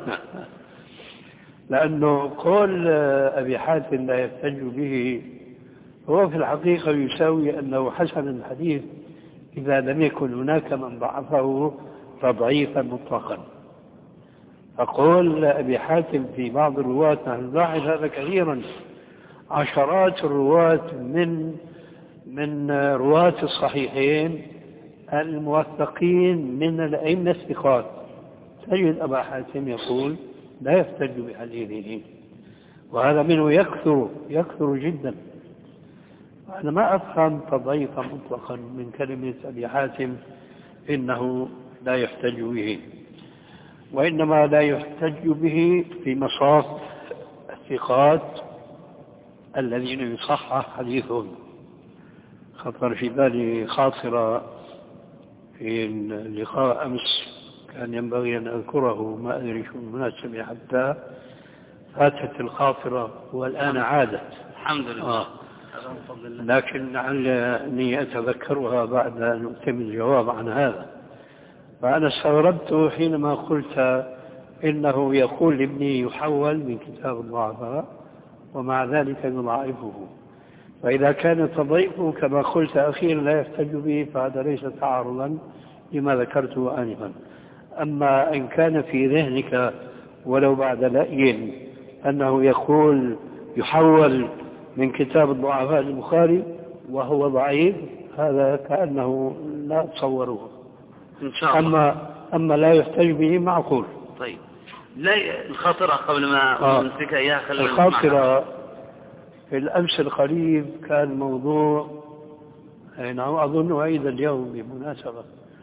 لأنه قول أبي حاتم لا يحتج به هو في الحقيقة يساوي أنه حسن الحديث إذا لم يكن هناك من ضعفه تضعيفا مطلقا. فقول أبي حاتم في بعض الرواة نحن نلاحظ هذا كثيرا، عشرات الرواة من رواة الصحيحين الموثقين من الأئمة الثقات تجد أبا حاتم يقول لا يحتج بحديثه، وهذا منه يكثر جدا. أنا ما أفهم تضعيفا مطلقا من كلمة أبي حاتم إنه لا يحتج به، وإنما لا يحتج به في مصاف الثقات الذين يصحح حديثهم. خطر في بالي خاطرة في اللقاء أمس كان ينبغي أن أذكره، ما أدري شو المناسبة حتى فاتت الخاطرة والآن عادت الحمد لله. لكن لعلني أتذكرها بعد أن أتم الجواب عن هذا. فأنا استغربت حينما قلت إنه يقول لابني يحول من كتاب الضعفاء ومع ذلك يضاعفه. فإذا كان تضعيفه كما قلت أخيرا لا يحتج به فهذا ليس تعارضا لما ذكرته آنفا. أما إن كان في ذهنك ولو بعد لأي أنه يقول يحول من كتاب الضعفاء البخاري وهو ضعيف، هذا كأنه لا تصوره إن شاء الله. أما لا يحتج به معقول. طيب، لا الخاطرة قبل ما نمسك إياها. الخاطرة في الأمس القريب كان موضوع أظن أيضا اليوم بمناسبة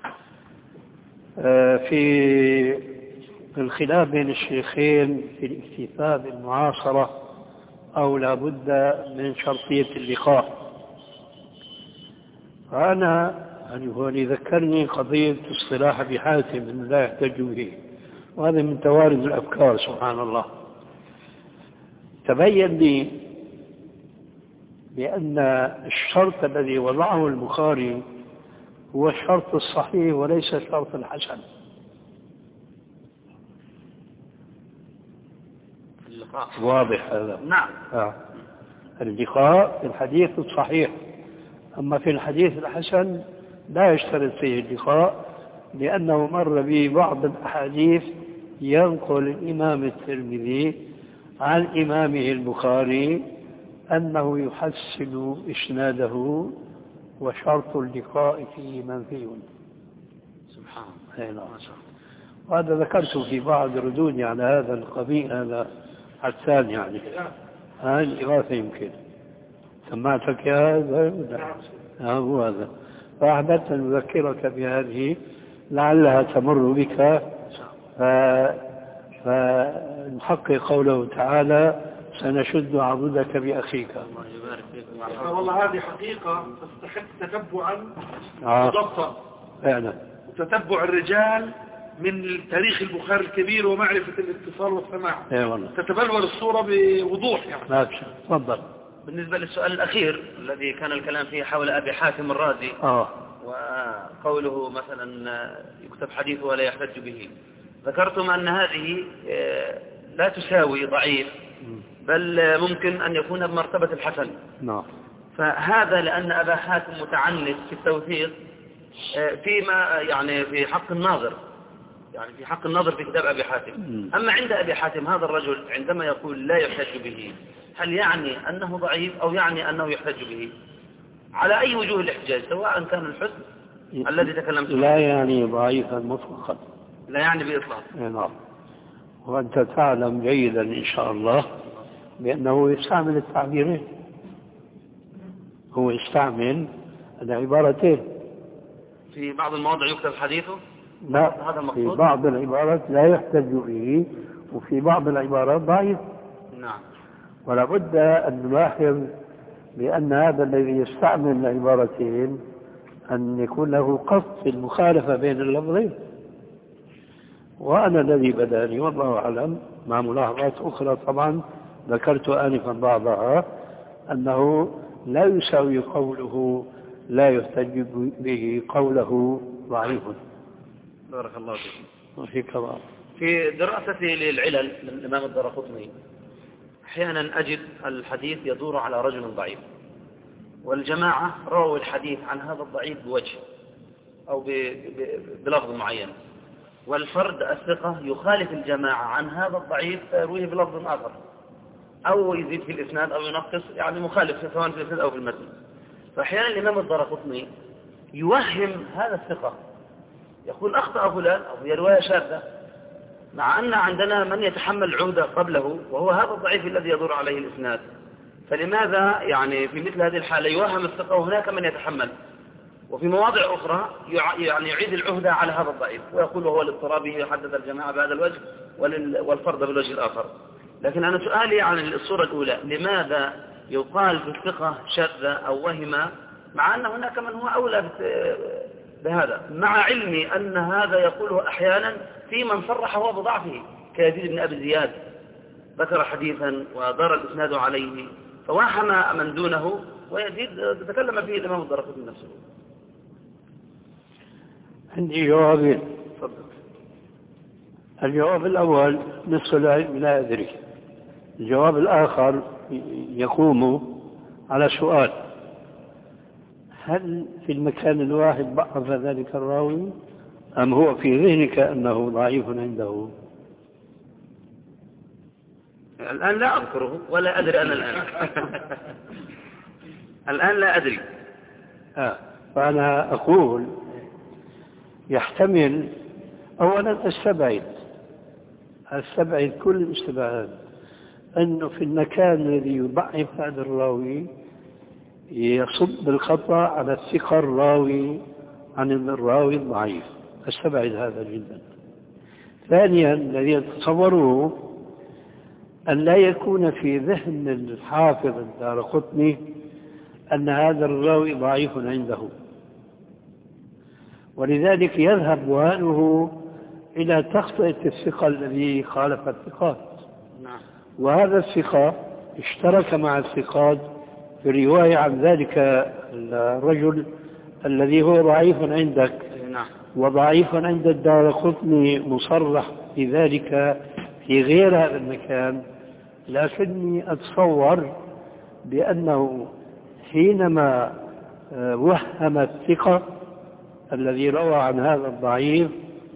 في الخلاف بين الشيخين في الاكتفاء بالمعاصرة أو لابد من شرطية اللقاء. فأنا هو ذكرني قضية اصطلاح أبي حاتم أنه لا يحتج به، وهذا من توارد الأفكار سبحان الله. تبين لي بأن الشرط الذي وضعه البخاري هو الشرط الصحيح وليس الشرط الحسن. واضح هذا؟ نعم. اللقاء في الحديث الصحيح، أما في الحديث الحسن لا يشترط فيه اللقاء، لأنه مر به بعض الأحاديث ينقل الإمام الترمذي عن إمامه البخاري أنه يحسن إسناده وشرط اللقاء فيه منفي. سبحان الله. وهذا ذكرته في بعض ردودي على هذا القبيل، هذا حسان يعني هاي الإغاثة يمكن سمعتك يا هذا هو هذا. فأحببت أن أذكرك بهذه لعلها تمر بك، فنحقق قوله تعالى سنشد عضدك بأخيك. الله يبارك فيك. والله هذه حقيقة تستحق تتبعا وضبطا فعلا، وتتبع الرجال من تاريخ البخاري الكبير ومعرفة الاتصال والسماع. تتبلور الصورة بوضوح يعني. لا تفضل. بالنسبة للسؤال الأخير الذي كان الكلام فيه حول أبي حاتم الرازي وقوله مثلا يكتب حديثه ولا يحتج به، ذكرتم أن هذه لا تساوي ضعيف، بل ممكن أن يكون بمرتبة الحسن. فهذا لأن أبا حاتم متعنت في التوثيق فيما يعني في حق الناظر، يعني في حق النظر في كتاب أبي حاتم. أما عند أبي حاتم هذا الرجل عندما يقول لا يحتج به، هل يعني أنه ضعيف أو يعني أنه يحتج به؟ على أي وجوه الاحتجاج، سواء كان الحسن الذي تكلمت عنه لا يعني ضعيفا مطلقا، لا يعني بإطلاق. نعم. وأنت تعلم جيدا إن شاء الله بأنه يستعمل التعبيرين، هو يستعمل العبارتين. في بعض المواضع يكتب حديثه، لا، هذا المقصود. في بعض العبارات لا يحتج به، وفي بعض العبارات ضعيف. نعم. ولا بد أن نلاحظ بأن هذا الذي يستعمل العبارتين أن يكون له قصد في المخالفة بين اللفظين. وأنا الذي بدأني والله أعلم مع ملاحظات أخرى طبعا ذكرت آنفا بعضها، أنه لا يساوي قوله لا يحتج به قوله ضعيف. بارك الله فيك. وفيك الله. في دراستي للعلل للإمام الدارقطني أحيانا أجد الحديث يدور على رجل ضعيف، والجماعة رووا الحديث عن هذا الضعيف بوجه أو بلفظ معين، والفرد الثقة يخالف الجماعة عن هذا الضعيف فيرويه بلفظ آخر، أو يزيد في الإسناد أو ينقص، يعني مخالف سواء في الإسناد أو في المتن. فأحيانا الإمام الدارقطني يوهم هذا الثقة، يقول أخطأ فلان أو هي رواية شاذة، مع أن عندنا من يتحمل العهدة قبله وهو هذا الضعيف الذي يدور عليه الإسناد. فلماذا يعني في مثل هذه الحالة يوهم الثقة وهناك من يتحمل، وفي مواضع أخرى يعني يعيد العهدة على هذا الضعيف ويقول وهو الاضطرابي يحدد الجماعة بهذا الوجه والفرد بالوجه الآخر. لكن أنا سؤالي عن الصورة الأولى، لماذا يقال في الثقة شاذة أو وهمة مع أن هناك من هو أولى بهذا، مع علمي أن هذا يقوله أحيانا في من صرح هو بضعفه كيزيد بن أبي زياد، ذكر حديثا ودار الإسناد عليه فواحم من دونه، ويزيد تكلم فيه الإمام الدارقطني نفسه. عندي جوابين. الجواب الأول نصف العلم لا أدري، الجواب الآخر يقوم على سؤال: هل في المكان الواحد ضعف ذلك الراوي أم هو في ذهنك أنه ضعيف عنده؟ الآن لا أذكره ولا أدري أنا الآن. الآن لا أدري. فأنا أقول يحتمل أولا استبعد كل الاستبعاد أنه في المكان الذي يضعف هذا الراوي يصب الخطأ على الثقة الراوي عن الراوي الضعيف، استبعد هذا جدا. ثانيا الذي يتصوره أن لا يكون في ذهن الحافظ الدارقطني أن هذا الراوي ضعيف عنده، ولذلك يذهب وهنه إلى تخطئة الثقة الذي خالف الثقات. وهذا الثقة اشترك مع الثقات في الرواية عن ذلك الرجل الذي هو ضعيف عندك وضعيف عند الدارقطني، مصرح بذلك في غير هذا المكان. لكني أتصور بأنه حينما وهم الثقة الذي روى عن هذا الضعيف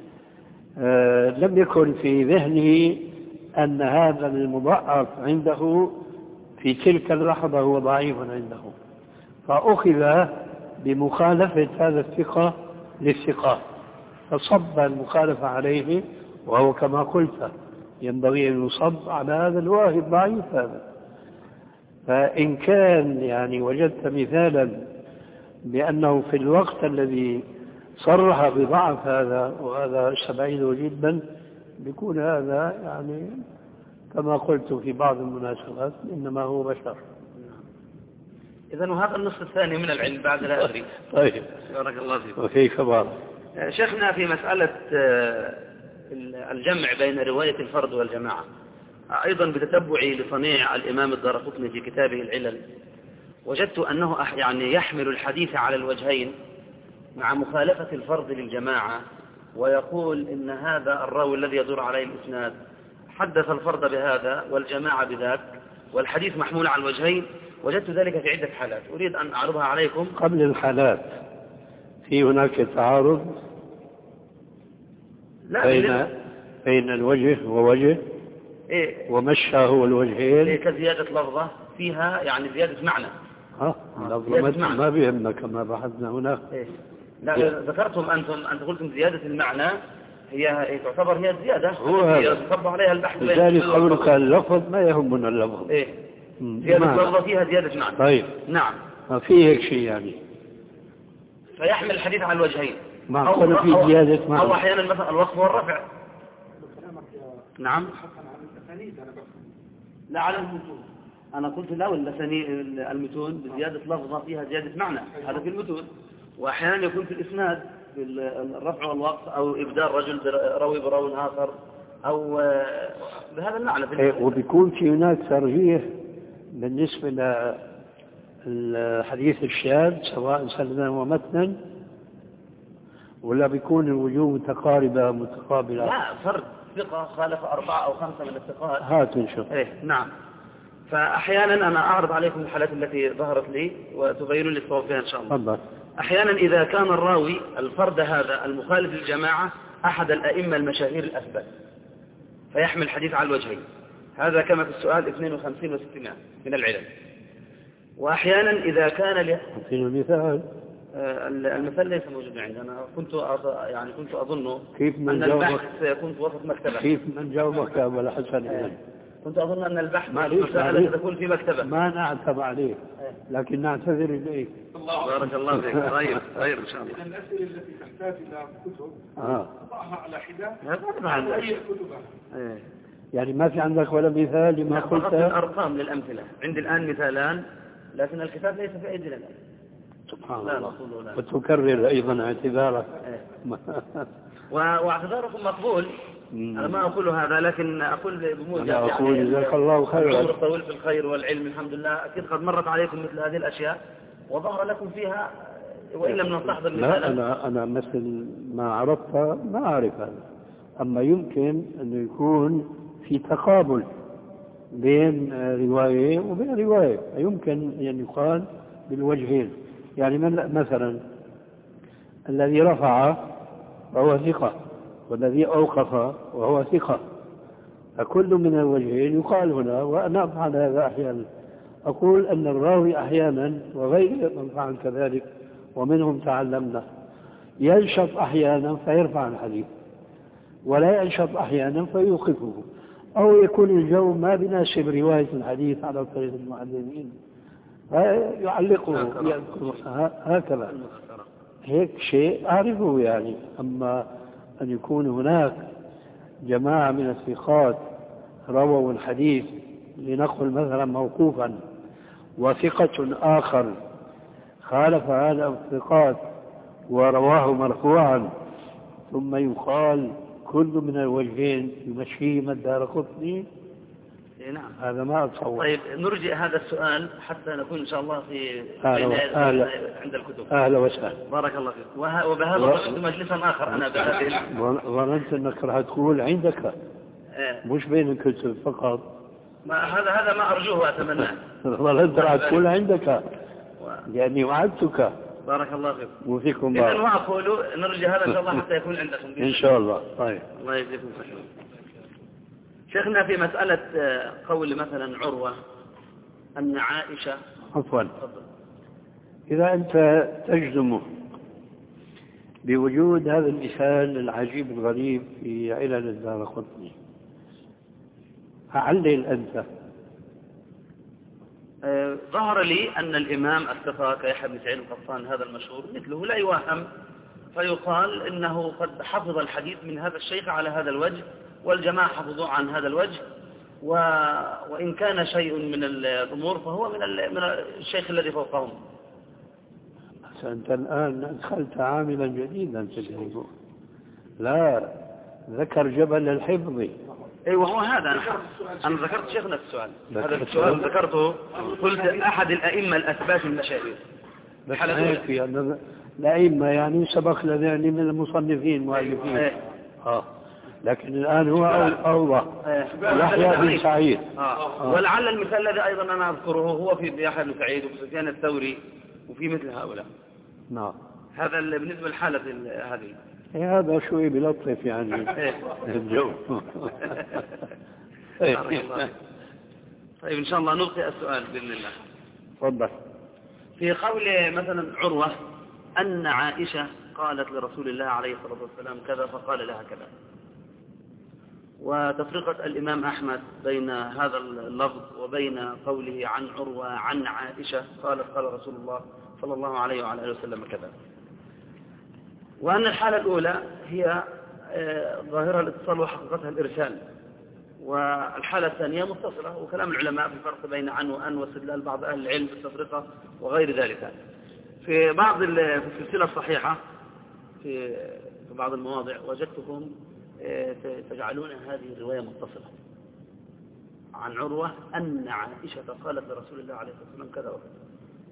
لم يكن في ذهنه أن هذا المضعف عنده في تلك اللحظة هو ضعيف عنده، فأخذ بمخالفة هذا الثقة للثقات، فصب المخالفة عليه، وهو كما قلت ينبغي أن يصب على هذا الواهي الضعيف هذا. فإن كان يعني وجدت مثالا بأنه في الوقت الذي صرح بضعف هذا، وهذا استبعده جدا، بيكون هذا يعني كما قلت في بعض المناسبات إنما هو بشر. إذن وهذا النصف الثاني من العلم بعد لا أدري. طيب بارك الله فيك. وكيف بعض شيخنا في مسألة الجمع بين رواية الفرد والجماعة، أيضا بتتبعي لصنيع الإمام الدارقطني في كتابه العلل، وجدت أنه يعني يحمل الحديث على الوجهين مع مخالفة الفرد للجماعة، ويقول إن هذا الراوي الذي يدور عليه الإسناد حدث الفرد بهذا والجماعة بذاك، والحديث محمول على الوجهين. وجدت ذلك في عدة حالات أريد أن أعرضها عليكم. قبل الحالات في هناك تعارض بين الوجه ووجه ومشى هو الوجهين كزيادة لفظة فيها يعني زيادة معنى. لفظة ما بيهمنا كما بحثنا هناك. لا ذكرتم أنت قلتم زيادة المعنى هي تعتبر هي الزيادة يصب عليها البحث. لذلك قولك اللفظ ما يهمنا اللفظ. زيادة لفظة فيها زيادة معنى. طيب نعم، ما في هيك شيء يعني فيحمل الحديث على الوجهين، أو في زيادة معنى، أو أحيانا مثلا الوصف والرفع. نعم، لا على المتون. أنا قلت لا، المتون بزيادة لفظة فيها زيادة معنى، هذا في المتون. وأحيانا يكون في الإسناد بالرفع والوقف، أو إبدال رجل روي براوي آخر، أو بهذا المعنى. وبيكون في هناك ترجيح بالنسبة للحديث الشاذ سواء سندا ومتنا، ولا بيكون الوجوه متقاربة متقابلة؟ لا، فرد ثقة خالف 4 أو 5 من الثقات. هات نشوف. نعم. فأحيانا أنا أعرض عليكم الحالات التي ظهرت لي وتبينوا لي الصواب فيها إن شاء الله. تفضل. أحيانا إذا كان الراوي الفرد هذا المخالف للجماعة أحد الأئمة المشاهير الأثبت، فيحمل الحديث على الوجهين، هذا كما في السؤال 52 و600 من العلل. وأحيانا إذا كان المثال ليس موجودا عندي، أنا كنت أظن أن البحث سيكون في وسط مكتبة. كيف من جاوبك يا أبو الحسن؟ كنت أظن أن البحث مسألة تكون في مكتبة. ما نعتب عليه، لكن نعتذر إليك. بارك الله فيك. خير إن شاء الله. الأسئلة التي تحتاج إلى كتب ضعها على حدة هي كتبها. يعني ما في عندك ولا مثال لما قلت؟ أرقام للأمثلة عندي الآن مثالان، لكن الكتاب ليس في أيدينا الآن. سبحان الله. وتكرر أيضا اعتذارك. واعتذاركم مقبول. أنا ما أقول هذا، لكن أقول بموجب أنا أقول جزاك الله خيرا. العمر الطويل في الخير والعلم الحمد لله. أكيد قد مرت عليكم مثل هذه الأشياء وظهر لكم فيها، وإن لم نستحضر مثالا. لا، أنا مثل ما عرفت ما أعرف هذا، أما يمكن أن يكون في تقابل بين رواية وبين رواية، يمكن أن يقال بالوجهين. يعني مثلا الذي رفع وهو ثقة، والذي أوقف وهو ثقة، فكل من الوجهين يقال هنا، وأنا أفعل هذا أحيانا. أقول أن الراوي أحيانا وغير من فعل كذلك ومنهم تعلمنا ينشط أحيانا فيرفع الحديث، ولا ينشط أحيانا فيوقفه، أو يكون الجو ما بناسب رواية الحديث على طريق المعلمين يعلقه يذكر هكذا. هيك شيء أعرفه يعني. أما أن يكون هناك جماعة من الثقات رووا الحديث لنقل مثلا موقوفا، وثقة آخر خالف هذا الثقات ورواه مرفوعا، ثم يقال كل من الوجهين يمشيه الدارقطني، نعم هذا ما أتصور. طيب نرجع هذا السؤال حتى نكون إن شاء الله في عند الكتب. أهلا وسهلا. بارك الله فيك. وبهذا قصد مجلسا آخر أنا ظننت أنك راح تقول عندك مش بين الكتب فقط. هذا ما أرجوه وأتمناه. ظننت راح تقول عندك يعني وعدتك. بارك الله فيك. وفيكم بارك. إذن وأقول نرجع هذا إن شاء الله حتى يكون عندكم إن شاء الله. طيب الله يجزيكم خير. شيخنا في مسألة قول مثلا عروة أن عائشة عفوا، إذا أنت تجزم بوجود هذا المثال العجيب الغريب في علل الدارقطني، فعلل أنت. ظهر لي أن الإمام الثقة كيحيى بن سعيد القطان هذا المشهور مثله لا يوهم، فيقال إنه قد حفظ الحديث من هذا الشيخ على هذا الوجه، والجماعة حفظوا عن هذا الوجه، وإن كان شيء من الأمور فهو من الشيخ الذي فوقهم. أنت الآن أدخلت عاملا جديدا في الموضوع. لا، ذكر جبل الحفظ. أيوة هو هذا. أنا ذكرت شيخنا السؤال. هذا السؤال ذكرته، قلت أحد الأئمة الأثبات المشاهير. الأئمة يعني سبق لنا من المصنفين مؤلفين. لكن الآن هو أوضح. يحيى بن سعيد. ولعل المثال الذي أيضا أنا أذكره هو في يحيى بن سعيد وفي سفيان الثوري وفي مثل هؤلاء. نعم. هذا بالنسبة للحالة هذه. هذا شوي بلطف يعني الجو. طيب إن شاء الله نلقي السؤال بإذن الله. تفضل. في قول مثلا عروة أن عائشة قالت لرسول الله عليه الصلاة والسلام كذا فقال لها كذا، وتفرقة الإمام أحمد بين هذا اللفظ وبين قوله عن عروة عن عائشة قالت قال رسول الله صلى الله عليه وعلى آله وسلم كذا، وأن الحالة الأولى هي ظاهرة الاتصال وحقيقتها الإرسال، والحالة الثانية متصلة، وكلام العلماء في الفرق بين عن وأن واستدلال بعض أهل العلم بالتفرقة وغير ذلك. في السلسلة الصحيحة في بعض المواضع وجدتكم تجعلون هذه الرواية متصلة عن عروة أن عائشة قالت لرسول الله عليه الصلاة والسلام كذا وكذا،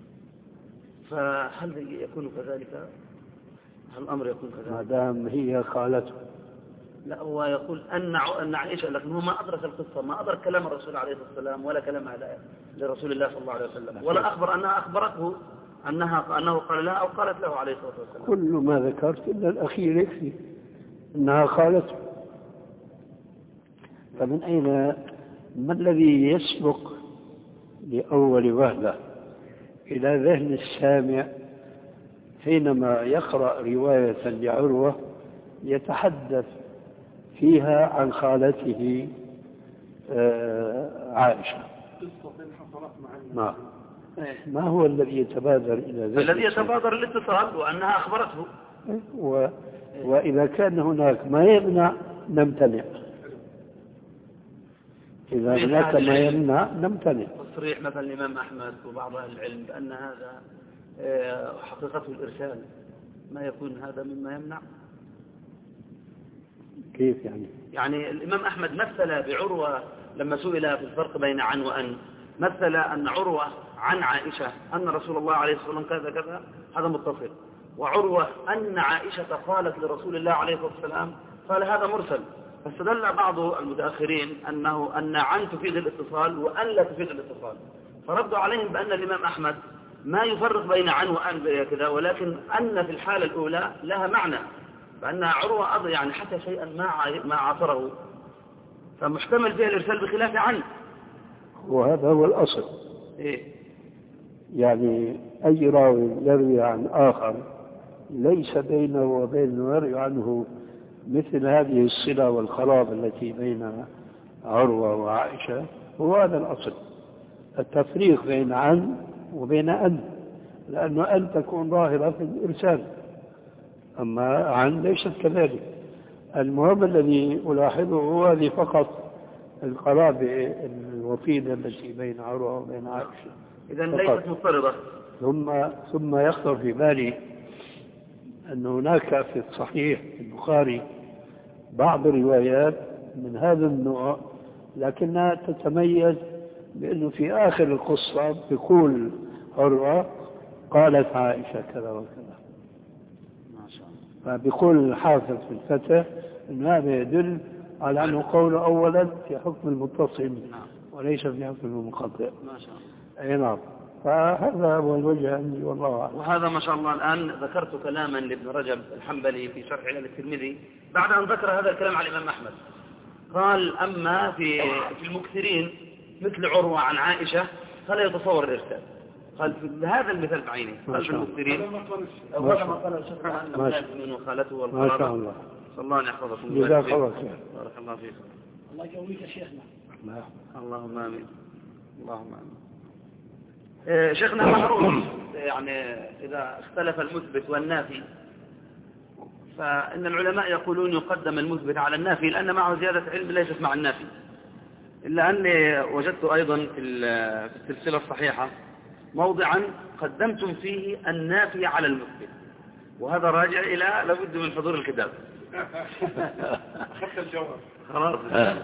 فهل يكون كذلك؟ هل الأمر يكون كذلك؟ ما دام هي قالته. لا، هو يقول أن عائشة، لكن هو ما أدرك القصة، ما أدرك كلام الرسول عليه الصلاة والسلام ولا كلام لرسول الله صلى الله عليه وسلم، ولا أخبر أنها أخبرته أنه قال لها أو قالت له عليه الصلاة والسلام. كل ما ذكرت إلا الأخير يكفي أنها قالته. فمن أين ما الذي يسبق لأول وهلة إلى ذهن السامع حينما يقرأ رواية لعروة يتحدث فيها عن خالته عائشة؟ ما هو الذي يتبادر إلى ذهن؟ الذي يتبادر الاتصال وأنها أخبرته. وإذا كان هناك ما يمنع نمتنع، إذا هناك ما يمنع نمتنع. تصريح مثلا الإمام أحمد وبعض أهل العلم بأن هذا حقيقته الإرسال، ما يكون هذا مما يمنع؟ كيف يعني؟ يعني الإمام أحمد مثل بعروة لما سئل في الفرق بين عن وأن، مثل أن عروة عن عائشة أن رسول الله عليه الصلاة والسلام كذا كذا، هذا متصل، وعروة أن عائشة قالت لرسول الله عليه الصلاة والسلام قال هذا مرسل. فاستدل بعض المتأخرين أن عن تفيد الاتصال وأن لا تفيد الاتصال، فردوا عليهم بأن الإمام أحمد ما يفرق بين عن وأن كذا، ولكن أن في الحالة الأولى لها معنى، بأن عروة يعني حتى شيئا ما عاصره فمحتمل فيها الإرسال بخلاف عنه. وهذا هو الأصل. إيه؟ يعني أي راوي يروي عن آخر ليس بينه وبين يروي عنه مثل هذه الصلة والقرابة التي بين عروة وعائشة، هو هذا الأصل. التفريق بين عن وبين أن، لأنه أن تكون ظاهرة في الإرسال، أما عن ليست كذلك. المهم الذي ألاحظه هو هذه فقط القرابة الوطيدة التي بين عروة وبين عائشة، إذا ليست مضطردة. ثم يخطر في بالي أن هناك في الصحيح البخاري بعض الروايات من هذا النوع، لكنها تتميز بأنه في آخر القصة بيقول عروة قالت عائشة كذا وكذا. ما شاء الله. فبيقول الحافظ في الفتح أن هذا يدل على أنه قول أولا في حكم المتصل وليس في حكم المنقطع. ما شاء الله. أي نعم. فهذا هو الوجه عندي والله أعلم. وهذا ما شاء الله. الآن ذكرت كلاما لابن رجب الحنبلي في شرح علل الترمذي بعد أن ذكر هذا الكلام على الإمام أحمد، قال أما في المكثرين مثل عروة عن عائشة فلا يتصور الإرسال. قال في هذا المثال بعينه، قال في المكثرين هذا ما قال الشيخ عن من وخالته والقرابة. ما شاء الله. صلى الله أن يحفظكم. جزاك الله خير. بارك الله فيكم. الله يقويك يا شيخنا. اللهم آمين. اللهم آمين. شيخنا معروف يعني إذا اختلف المثبت والنافي فإن العلماء يقولون يقدم المثبت على النافي لأن معه زيادة علم ليست مع النافي، إلا أني وجدت أيضا في السلسلة الصحيحة موضعا قدمتم فيه النافي على المثبت، وهذا راجع إلى لابد من حضور الكتاب. أخذت الجواب خلاص.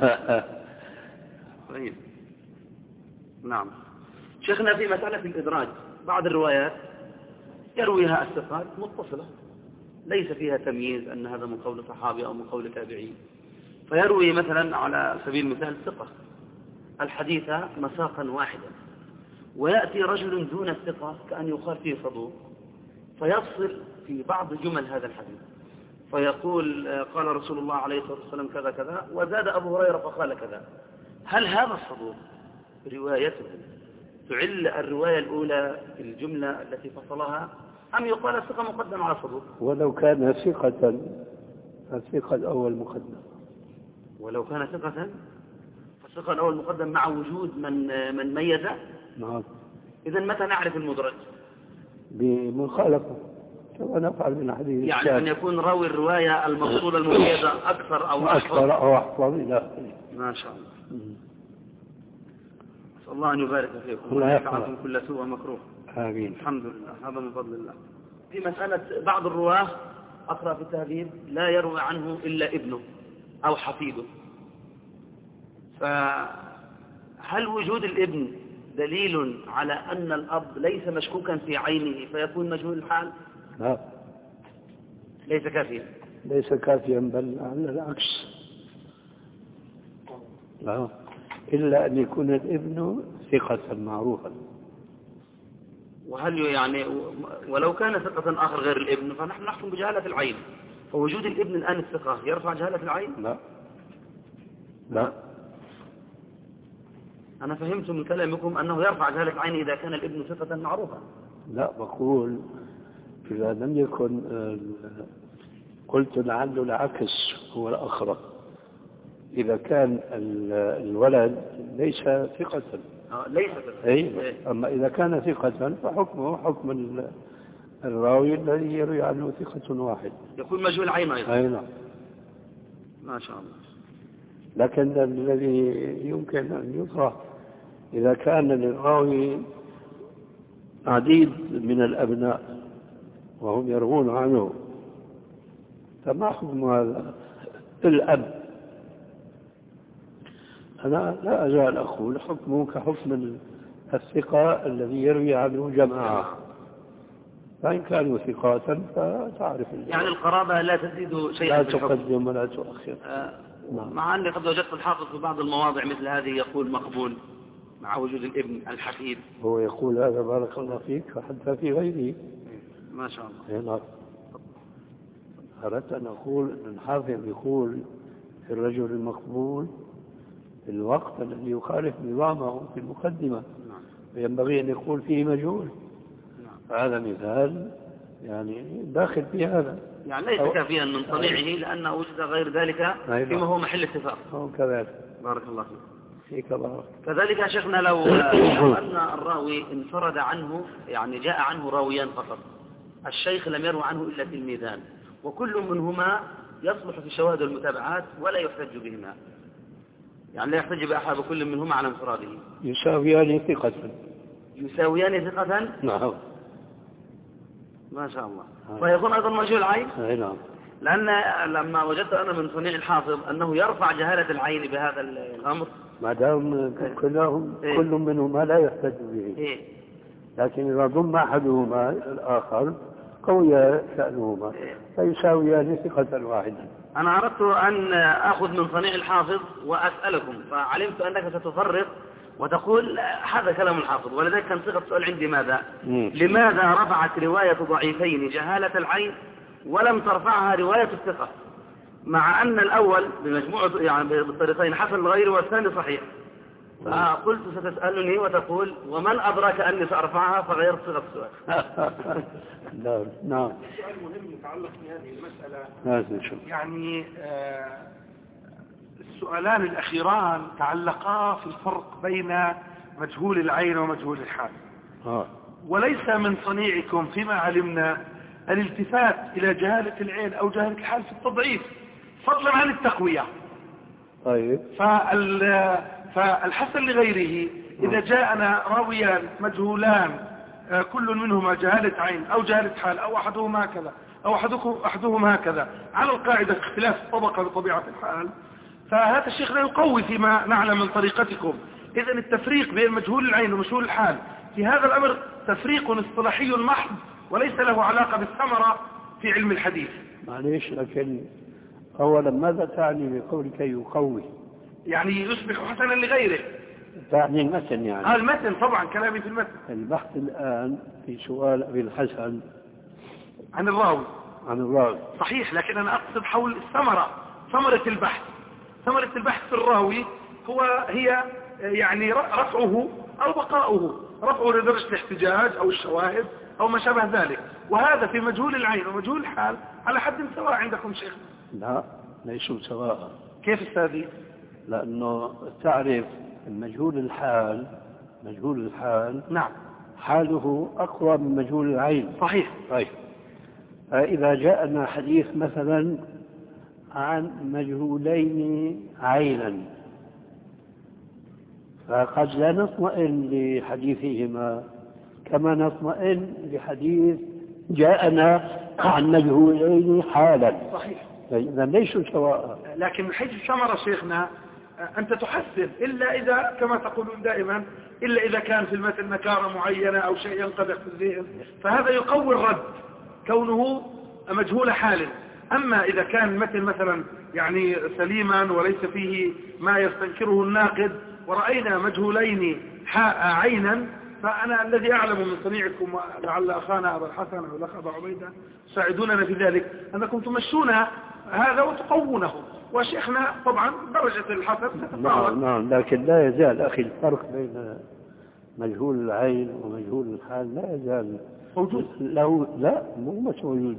طيب. نعم. شيخنا في مسألة الإدراج بعض الروايات يرويها الثقات متصلة ليس فيها تمييز أن هذا من قول صحابي أو من قول تابعي، فيروي مثلا على سبيل المثال ثقة الحديث مساقا واحدا، ويأتي رجل دون الثقة كأن يقال فيه صدوق فيفصل في بعض جمل هذا الحديث فيقول قال رسول الله عليه الصلاة والسلام كذا كذا وزاد أبو هريرة فقال كذا. هل هذا الصدوق روايته تعل الرواية الأولى في الجملة التي فصلها أم يقال الثقة مقدم على صدوق؟ ولو كان ثقة فالثقة الأول مقدم. ولو كان ثقة فالثقة الأول مقدم مع وجود من ميزه. نعم. إذا متى نعرف المدرج؟ بمخالفة كما نفعل من حديث يعني أن يكون راوي الرواية المفصولة المميزة أكثر أو أحفظ إلى ما شاء الله. أسأل الله أن يبارك فيكم ويفعلكم كل سوء ومكروه. آمين. الحمد لله. هذا من فضل الله. في مسألة بعض الرواه أقرأ في التهذيب لا يروي عنه إلا ابنه أو حفيده، فهل وجود الابن دليل على أن الأب ليس مشكوكا في عينه فيكون مجهول الحال؟ لا، ليس كافيا. ليس كافيا بل على العكس. لا، إلا أن يكون الابن ثقة معروفا. وهل يعني ولو كان ثقة آخر غير الابن فنحن نحكم بجهالة العين، فوجود الابن الآن الثقة يرفع جهالة العين؟ لا لا، أنا فهمت من كلامكم أنه يرفع جهالة العين إذا كان الابن ثقة معروفا. لا، بقول إذا لم يكن قلت لعله العكس هو الأخرى. إذا كان الولد ليس ثقة ليس ثقة. أي. أما إذا كان ثقة فحكمه حكم الراوي الذي يروي عنه ثقة واحد يكون مجهول عين أيضا. أي نعم. ما شاء الله. لكن الذي يمكن أن يطرح إذا كان للراوي عديد من الأبناء وهم يروون عنه فما حكم هذا الأب؟ أنا لا أزال أقول حكمه كحكم الثقة الذي يروي عنه جماعة، فإن كانوا ثقات فتعرف يعني القرابة لا تزيد شيئا لا تقدم ولا تؤخر. مع أني قد وجدت الحافظ في بعض المواضع مثل هذه يقول مقبول مع وجود الابن الحفيد. هو يقول هذا بارك الله فيك حتى في غيره. ما شاء الله. نعم. أردت أن أقول أن الحافظ يقول في الرجل المقبول في الوقت الذي يخالف نظامه في المقدمة، ينبغي أن يقول فيه مجهول. هذا مثال يعني داخل في هذا، يعني ليس كافيا من صنيعه لأنه وجد غير ذلك فيما هو محل اتفاق. كذلك. بارك الله فيك. بارك. كذلك يا شيخنا لو أن الراوي انفرد عنه، يعني جاء عنه راويان فقط، الشيخ لم يروى عنه إلا تلميذان، وكل منهما يصلح في شواهد المتابعات ولا يحتج بهما، يعني لا يحتج بأحد كل منهما على انفراده. يساويان ثقة. يساويان ثقة. نعم. ما شاء الله. ويكون أيضا مجهول العين. نعم. لأن لما وجدت أنا من صنيع الحافظ أنه يرفع جهالة العين بهذا الأمر، ما دام كل منهما لا يحتج به، لكن إذا ضم أحدهما الآخر قوي شأنهما فيساويان ثقة واحدة. أنا أردت أن أخذ من صنيع الحافظ وأسألكم، فعلمت أنك ستفرق وتقول هذا كلام الحافظ، ولذلك كان صيغة السؤال عندي ماذا؟ لماذا رفعت رواية ضعيفين جهالة العين ولم ترفعها رواية الثقة، مع أن الأول بمجموعة يعني بالطريقين حسن الغير والثاني صحيح؟ فقلت ستسألني وتقول ومن أدرك أني سأرفعها، فغيرت صيغة السؤال. نعم. سؤال مهم يتعلق بهذه المسألة. يعني السؤالان الأخيران تعلقا في الفرق بين مجهول العين ومجهول الحال. وليس من صنيعكم فيما علمنا الالتفات إلى جهالة العين أو جهالة الحال في التضعيف فضلا عن التقوية. طيب. فالحسن لغيره إذا جاءنا راويان مجهولان كل منهما جهالة عين أو جهالة حال أو أحدهما هكذا أو أحدهما هكذا على القاعدة اختلاف الطبقة بطبيعة الحال، فهذا الشيخ لا يقوي فيما نعلم من طريقتكم. إذن التفريق بين مجهول العين ومجهول الحال في هذا الأمر تفريق اصطلاحي محض وليس له علاقة بالثمرة في علم الحديث. معليش، لكن أولا ماذا تعني بقولك يقوي؟ يعني يصبح حسنا لغيره. تعني المتن يعني؟ المتن طبعا، كلامي في المتن. البحث الآن في سؤال أبي الحسن عن الراوي. صحيح، لكن أنا أقصد حول الثمرة، ثمرة البحث. ثمرة البحث في الراوي هي يعني رفعه أو بقاؤه، رفعه لدرجة الاحتجاج أو الشواهد أو ما شابه ذلك، وهذا في مجهول العين ومجهول الحال على حد سواء عندكم شيخ؟ لا، ليسوا سواء. كيف استاذي؟ لأنه تعرف مجهول الحال نعم حاله أقوى من مجهول العين. صحيح. طيب، إذا جاءنا حديث مثلا عن مجهولين عينا فقد لا نطمئن لحديثهما كما نطمئن لحديث جاءنا عن مجهولين حالا. صحيح. إذا ليسوا سواء. لكن من حيث الثمرة شيخنا أنت تحسن، إلا إذا كما تقولون دائما إلا إذا كان في المتن نكارة معينة أو شيء ينقدح في الذهن، فهذا يقوي الرد كونه مجهول حال. أما إذا كان المتن مثلا يعني سليما وليس فيه ما يستنكره الناقد ورأينا مجهولين عينا، فأنا الذي أعلم من صنيعكم ولعل أخانا أبا الحسن أو الأخ أبا عبيدة ساعدوننا في ذلك أنكم تمشون هذا وتقوونه، وشيخنا طبعا درجة الحسن تتفاوت. نعم، لكن لا يزال أخي الفرق بين مجهول العين ومجهول الحال لا يزال موجود. لا مو مش موجود،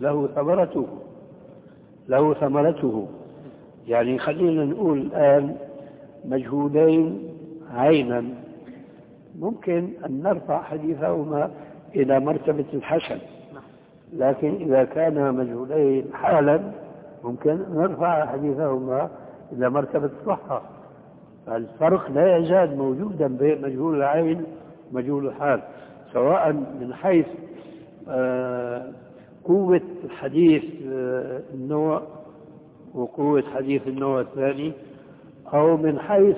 له ثمرته. يعني خلينا نقول الآن مجهولين عينا ممكن أن نرفع حديثهما إلى مرتبة الحسن، لكن إذا كان مجهولين حالا ممكن نرفع حديثهما إلى مرتبة الصحة. فالفرق لا يزال موجودا بين مجهول العين ومجهول الحال، سواء من حيث قوة حديث النوع وقوة حديث النوع الثاني، أو من حيث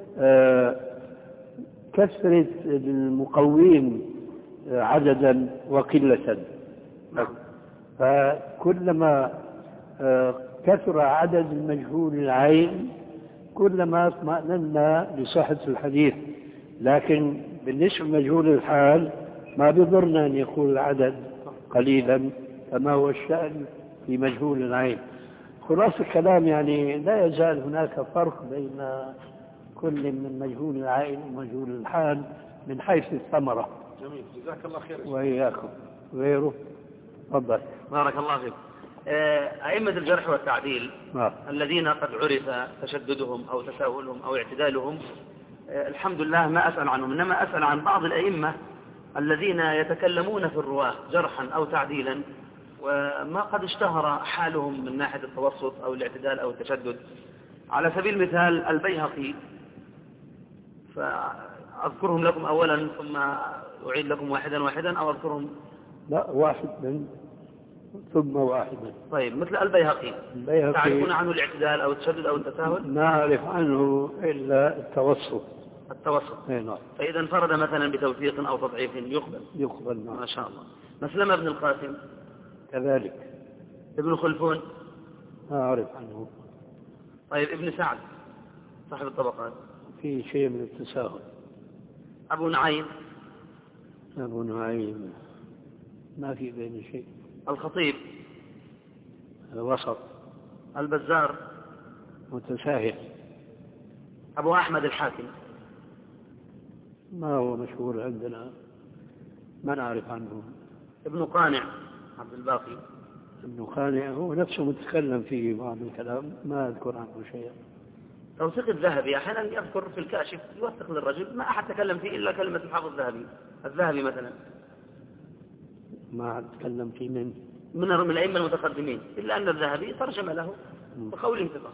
كثرة المقوين عددا وقلة. فكلما كثر عدد المجهول العين كلما اطمأننا لصحة الحديث. لكن بالنسبة لمجهول الحال ما بضرنا أن يكون العدد قليلا كما هو الشأن في مجهول العين. خلاص الكلام يعني لا يزال هناك فرق بين كل من مجهول العائل ومجهول الحال من حيث الثمرة. جميل، جزاك الله خير. وإياكم. غيره تفضل. بارك الله فيك. أئمة الجرح والتعديل الذين قد عرف تشددهم أو تساهلهم أو اعتدالهم، الحمد لله ما أسأل عنهم، إنما أسأل عن بعض الأئمة الذين يتكلمون في الرواة جرحا أو تعديلا وما قد اشتهر حالهم من ناحية التوسط أو الاعتدال أو التشدد. على سبيل المثال البيهقي، فأذكرهم لكم أولا ثم أعيد لكم واحدا واحدا، أو أذكرهم؟ لا، واحدا ثم واحدا. طيب، مثل البيهقي تعرفون عنه الاعتدال أو التشدد أو التساهل؟ ما أعرف عنه إلا التوسط. نعم. فإذا انفرد مثلا بتوثيق أو تضعيف يقبل. نعم. ما شاء الله. مسلمة بن القاسم كذلك. ابن خلفون ما أعرف عنه. طيب، ابن سعد صاحب الطبقات في شيء من التساهل. أبو نعيم ما في بين شيء. الخطيب الوسط. البزار متساهل. أبو أحمد الحاكم ما هو مشهور عندنا، ما نعرف عنه. ابن قانع عبد الباقي. ابن قانع هو نفسه متكلم فيه بعض الكلام، ما أذكر عنه شيئا. توثيق الذهبي أحيانا يذكر في الكاشف يوثق للرجل، ما أحد تكلم فيه إلا كلمة الحافظ الذهبي مثلا، ما أتكلم فيه من الأئمة المتقدمين، إلا أن الذهبي ترجم له بقوله ثقة.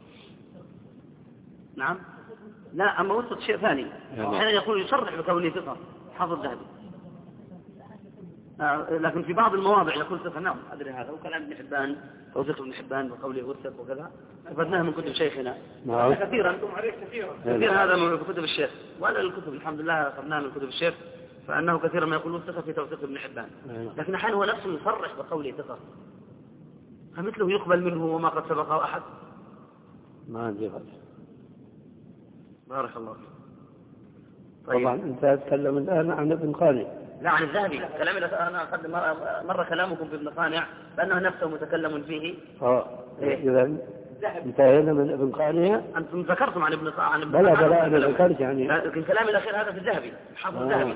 نعم. لا، أما وثق شيء ثاني، أحيانا يقول يصرح بقوله ثقة حافظ الذهبي، لكن في بعض المواضع يقول ثقة. نعم، أدري هذا، وكلام ابن حبان توثيق ابن حبان بقوله وثق وكذا، أخذناه من كتب شيخنا كثيرا هذا من كتب الشيخ، وهذا الكتب الحمد لله أخذناه من كتب الشيخ، فأنه كثيرا ما يقول وثق في توثيق ابن حبان، لكن أحيانا هو نفسه يصرح بقوله ثقة، فمثله يقبل منه وما قد سبقه أحد. ما عندي غير. بارك الله فيك. طيب. طبعا أنت تتكلم الآن عن ابن قانع. لا، عن الذهبي. كلامي أنا قد مر كلامكم في ابن قانع بأنه نفسه متكلم فيه. إذا انتهينا من ابن قانع. أنتم ذكرتم عن ابن قانع. بلا أنا ذكرت يعني. لكن كلامي الأخير هذا في الذهبي، حافظ الذهبي.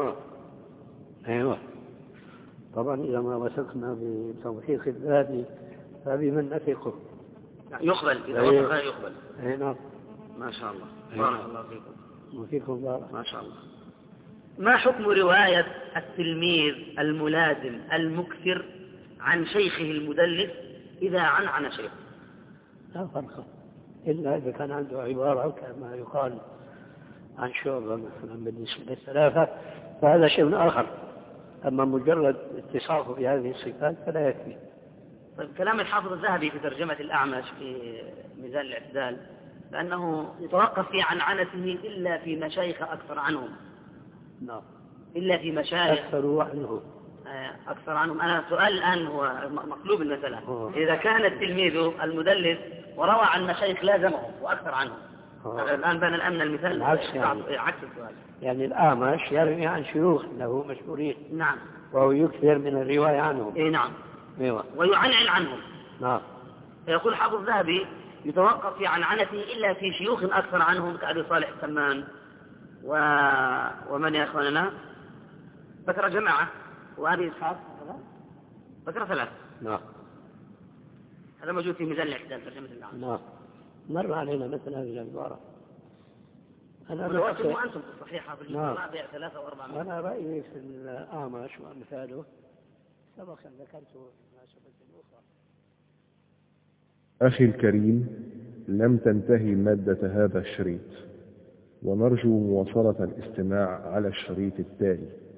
أيوة. طبعا إذا ما وثقنا بتوثيق الذهبي فبمن نثقه يقبل، إذا وثق يقبل. نعم. ما شاء الله. بارك الله فيكم. وفيكم بارك. ما شاء الله. ما حكم رواية التلميذ الملازم المكثر عن شيخه المدلس إذا عن شيخه؟ لا فرق، إلا إذا كان عنده عبارة كما يقال عن شعبة مثلا بالنسبة للثلاثة، فهذا شيء آخر. أما مجرد اتصافه بهذه الصفات فلا يكفي. طيب، كلام الحافظ الذهبي في ترجمة الأعمش في ميزان الاعتدال لأنه يتوقف في عنعنته إلا في مشايخ أكثر عنهم. نعم. إلا في مشايخ أكثر عنهم. أنا سؤال الآن هو مقلوب المسألة. إذا كان التلميذ المدلس وروى عن مشايخ لازمه وأكثر عنهم، الآن بان الأمن المثال عكس السؤال. يعني الأعمش يروي عن شيوخ له مشهورين. نعم. وهو يكثر من الرواية عنهم. نعم. أيوة. ويعنعن عنهم. نعم. فيقول حافظ الذهبي يتوقف في عنعنته إلا في شيوخ أكثر عنهم كأبي صالح السمان ومن يا أخواننا ذكر جماعة وأبي إسحاق ذكر ثلاثة. نعم. هذا موجود في ميزان الاعتدال ترجمة الأعمش. نعم. مر علينا مثل هذه العبارة. متوسط وأنتم في الصحيحة في المطلع بيع 3 و4. أنا رأيي في الأعمش وأمثاله سبق أن ذكرته في مناسبة أخرى. أخي الكريم، لم تنتهي مادة هذا الشريط، ونرجو مواصلة الاستماع على الشريط التالي.